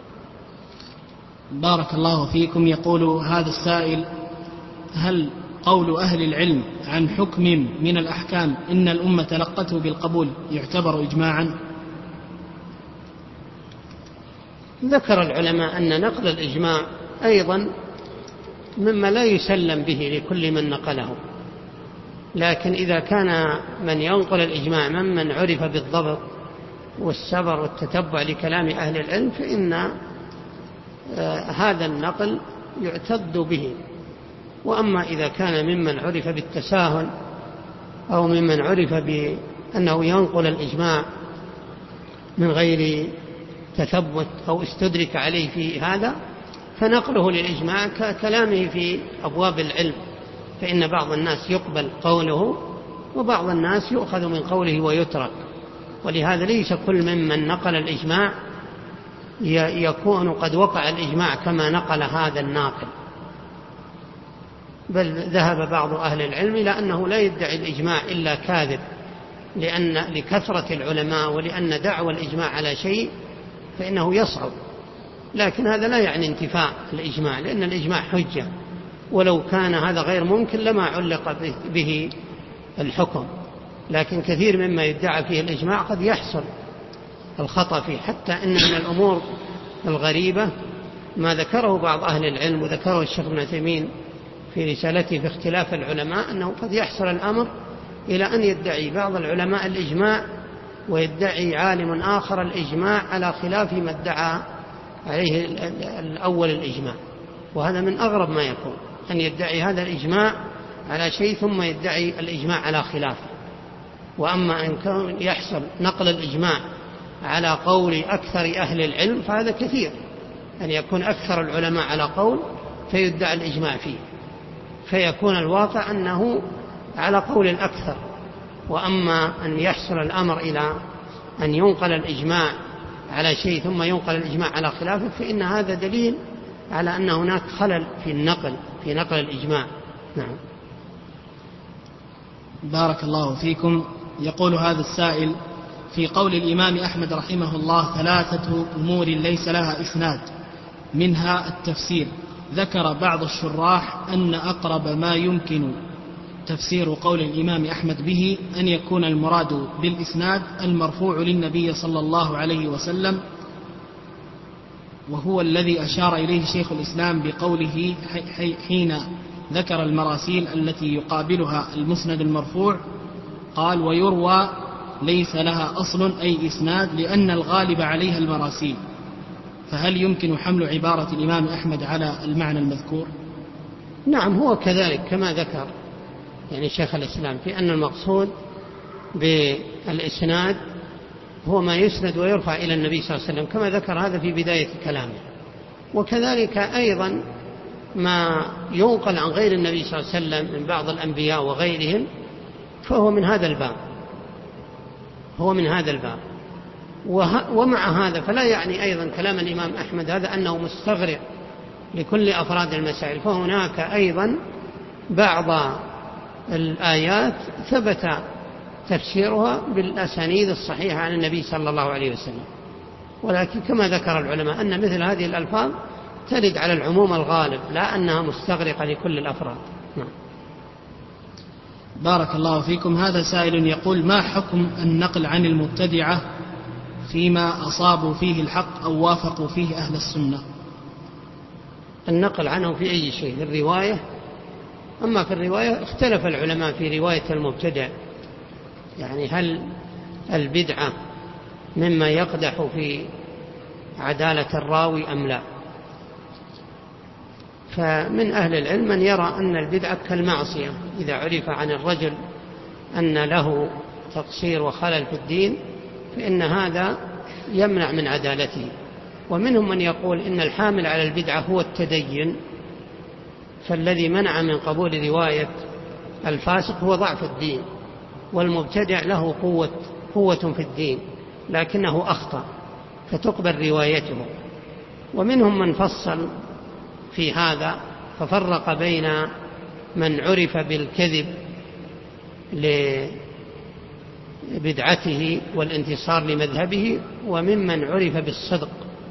بارك الله فيكم. يقول هذا السائل: هل قول أهل العلم عن حكم من الأحكام إن الأمة تلقته بالقبول يعتبر إجماعا؟ ذكر العلماء أن نقل الإجماع أيضا مما لا يسلم به لكل من نقله، لكن إذا كان من ينقل الإجماع ممن عرف بالضبط والسبر والتتبع لكلام أهل العلم فإن هذا النقل يعتد به. وأما إذا كان ممن عرف بالتساهل أو ممن عرف بأنه ينقل الإجماع من غير تثبت أو استدرك عليه في هذا، فنقله للإجماع ككلامه في أبواب العلم، فإن بعض الناس يقبل قوله وبعض الناس يؤخذ من قوله ويترك. ولهذا ليس كل ممن نقل الإجماع يكون قد وقع الإجماع كما نقل هذا الناقل، بل ذهب بعض أهل العلم إلى أنه لا يدعي الإجماع إلا كاذب، لأن لكثرة العلماء ولأن دعوى الإجماع على شيء فإنه يصعب. لكن هذا لا يعني انتفاء الإجماع، لأن الإجماع حجة، ولو كان هذا غير ممكن لما علق به الحكم. لكن كثير مما يدعى فيه الإجماع قد يحصل الخطأ فيه، حتى إن من الأمور الغريبة ما ذكره بعض أهل العلم وذكره الشيخ ابن عثيمين في رسالته في اختلاف العلماء، أنه قد يحصل الأمر إلى أن يدعي بعض العلماء الإجماع ويدعي عالم آخر الإجماع على خلاف ما ادعى عليه الأول الإجماع. وهذا من أغرب ما يكون، أن يدعي هذا الإجماع على شيء ثم يدعي الإجماع على خلافه. وأما أن كان يحصل نقل الإجماع على قول أكثر أهل العلم فهذا كثير، أن يكون أكثر العلماء على قول فيدعى الإجماع فيه، فيكون الواقع أنه على قول الأكثر. وأما أن يحصل الأمر إلى أن ينقل الإجماع على شيء ثم ينقل الإجماع على خلافه، فإن هذا دليل على أن هناك خلل في نقل الإجماع. نعم. بارك الله فيكم. يقول هذا السائل: في قول الإمام أحمد رحمه الله 3 أمور ليس لها إسناد، منها التفسير، ذكر بعض الشراح أن أقرب ما يمكن تفسير قول الإمام أحمد به أن يكون المراد بالإسناد المرفوع للنبي صلى الله عليه وسلم، وهو الذي أشار إليه شيخ الإسلام بقوله حين ذكر المراسيل التي يقابلها المسند المرفوع، قال: ويروى ليس لها أصل أي إسناد لأن الغالب عليها المراسيل. فهل يمكن حمل عبارة الإمام أحمد على المعنى المذكور؟ نعم، هو كذلك كما ذكر يعني شيخ الإسلام في أن المقصود بالإسناد هو ما يسند ويرفع إلى النبي صلى الله عليه وسلم، كما ذكر هذا في بداية كلامه. وكذلك أيضا ما ينقل عن غير النبي صلى الله عليه وسلم من بعض الأنبياء وغيرهم فهو من هذا الباب. ومع هذا فلا يعني أيضا كلام الإمام أحمد هذا أنه مستغرق لكل أفراد المسائل، فهناك أيضا بعض الآيات ثبت تفسيرها بالأسانيد الصحيحة عن النبي صلى الله عليه وسلم. ولكن كما ذكر العلماء أن مثل هذه الألفاظ ترد على العموم الغالب، لا أنها مستغرقة لكل الأفراد. بارك الله فيكم. هذا سائل يقول: ما حكم النقل عن المبتدعة فيما أصابوا فيه الحق أو وافقوا فيه أهل السنة؟ النقل عنه في أي شيء، في الرواية. أما في الرواية اختلف العلماء في رواية المبتدع، يعني هل البدعة مما يقدح في عدالة الراوي أم لا؟ فمن أهل العلم من يرى أن البدعة كالمعصية، إذا عرف عن الرجل أن له تقصير وخلل في الدين فإن هذا يمنع من عدالته. ومنهم من يقول إن الحامل على البدعة هو التدين، فالذي منع من قبول رواية الفاسق هو ضعف الدين، والمبتدع له قوة في الدين لكنه أخطأ فتقبل روايته. ومنهم من فصل في هذا ففرق بين من عرف بالكذب لبدعته والانتصار لمذهبه وممن عرف بالصدق،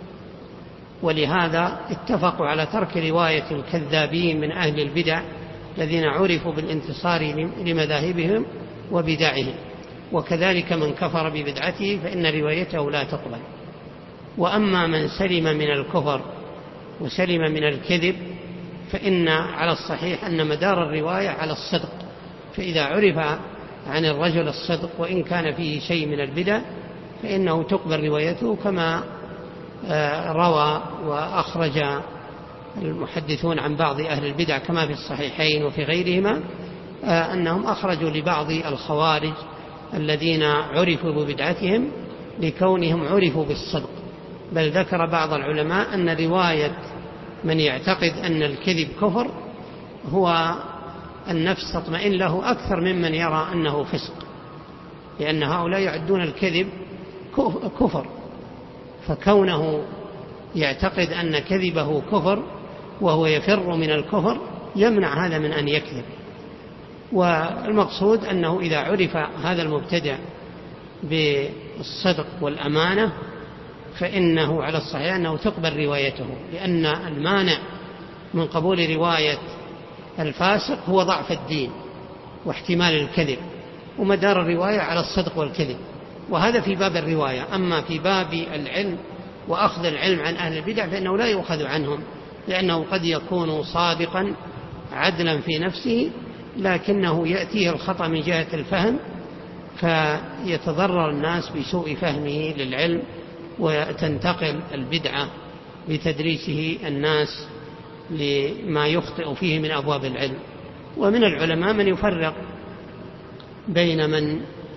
ولهذا اتفقوا على ترك رواية الكذابين من أهل البدع الذين عرفوا بالانتصار لمذاهبهم وبدعهم، وكذلك من كفر ببدعته فإن روايته لا تقبل. وأما من سلم من الكفر وسلم من الكذب فإن على الصحيح أن مدار الرواية على الصدق، فإذا عرف عن الرجل الصدق وإن كان فيه شيء من البدع فإنه تقبل روايته، كما روى وأخرج المحدثون عن بعض أهل البدع كما في الصحيحين وفي غيرهما أنهم أخرجوا لبعض الخوارج الذين عرفوا ببدعتهم لكونهم عرفوا بالصدق. بل ذكر بعض العلماء أن رواية من يعتقد أن الكذب كفر هو النفس تطمئن له أكثر ممن يرى أنه فسق، لأن هؤلاء يعدون الكذب كفر، فكونه يعتقد أن كذبه كفر وهو يفر من الكفر يمنع هذا من أن يكذب. والمقصود أنه إذا عرف هذا المبتدع بالصدق والأمانة فإنه على الصحيح أنه تقبل روايته، لأن المانع من قبول رواية الفاسق هو ضعف الدين واحتمال الكذب، ومدار الرواية على الصدق والكذب، وهذا في باب الرواية. أما في باب العلم وأخذ العلم عن أهل البدع فإنه لا يؤخذ عنهم، لأنه قد يكون صادقا عدلا في نفسه لكنه يأتيه الخطأ من جهة الفهم فيتضرر الناس بسوء فهمه للعلم، وتنتقل البدعة بتدريسه الناس لما يخطئ فيه من أبواب العلم. ومن العلماء من يفرق بين من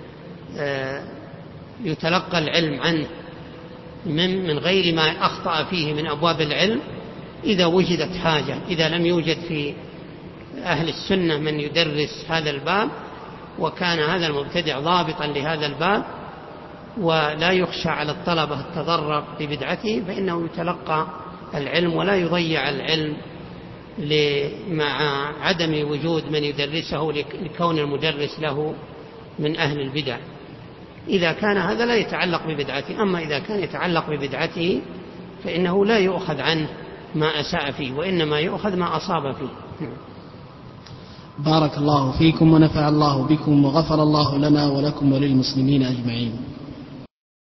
يتلقى العلم عنه من غير ما أخطأ فيه من أبواب العلم إذا وجدت حاجة، إذا لم يوجد في أهل السنة من يدرس هذا الباب وكان هذا المبتدع ضابطا لهذا الباب ولا يخشى على الطلبة التضرر ببدعته فإنه يتلقى العلم ولا يضيع العلم مع عدم وجود من يدرسه لكون المدرس له من أهل البدع. إذا كان هذا لا يتعلق ببدعته. أما إذا كان يتعلق ببدعته فإنه لا يؤخذ عنه ما أساء فيه، وإنما يؤخذ ما أصاب فيه. بارك الله فيكم ونفع الله بكم وغفر الله لنا ولكم وللمسلمين أجمعين.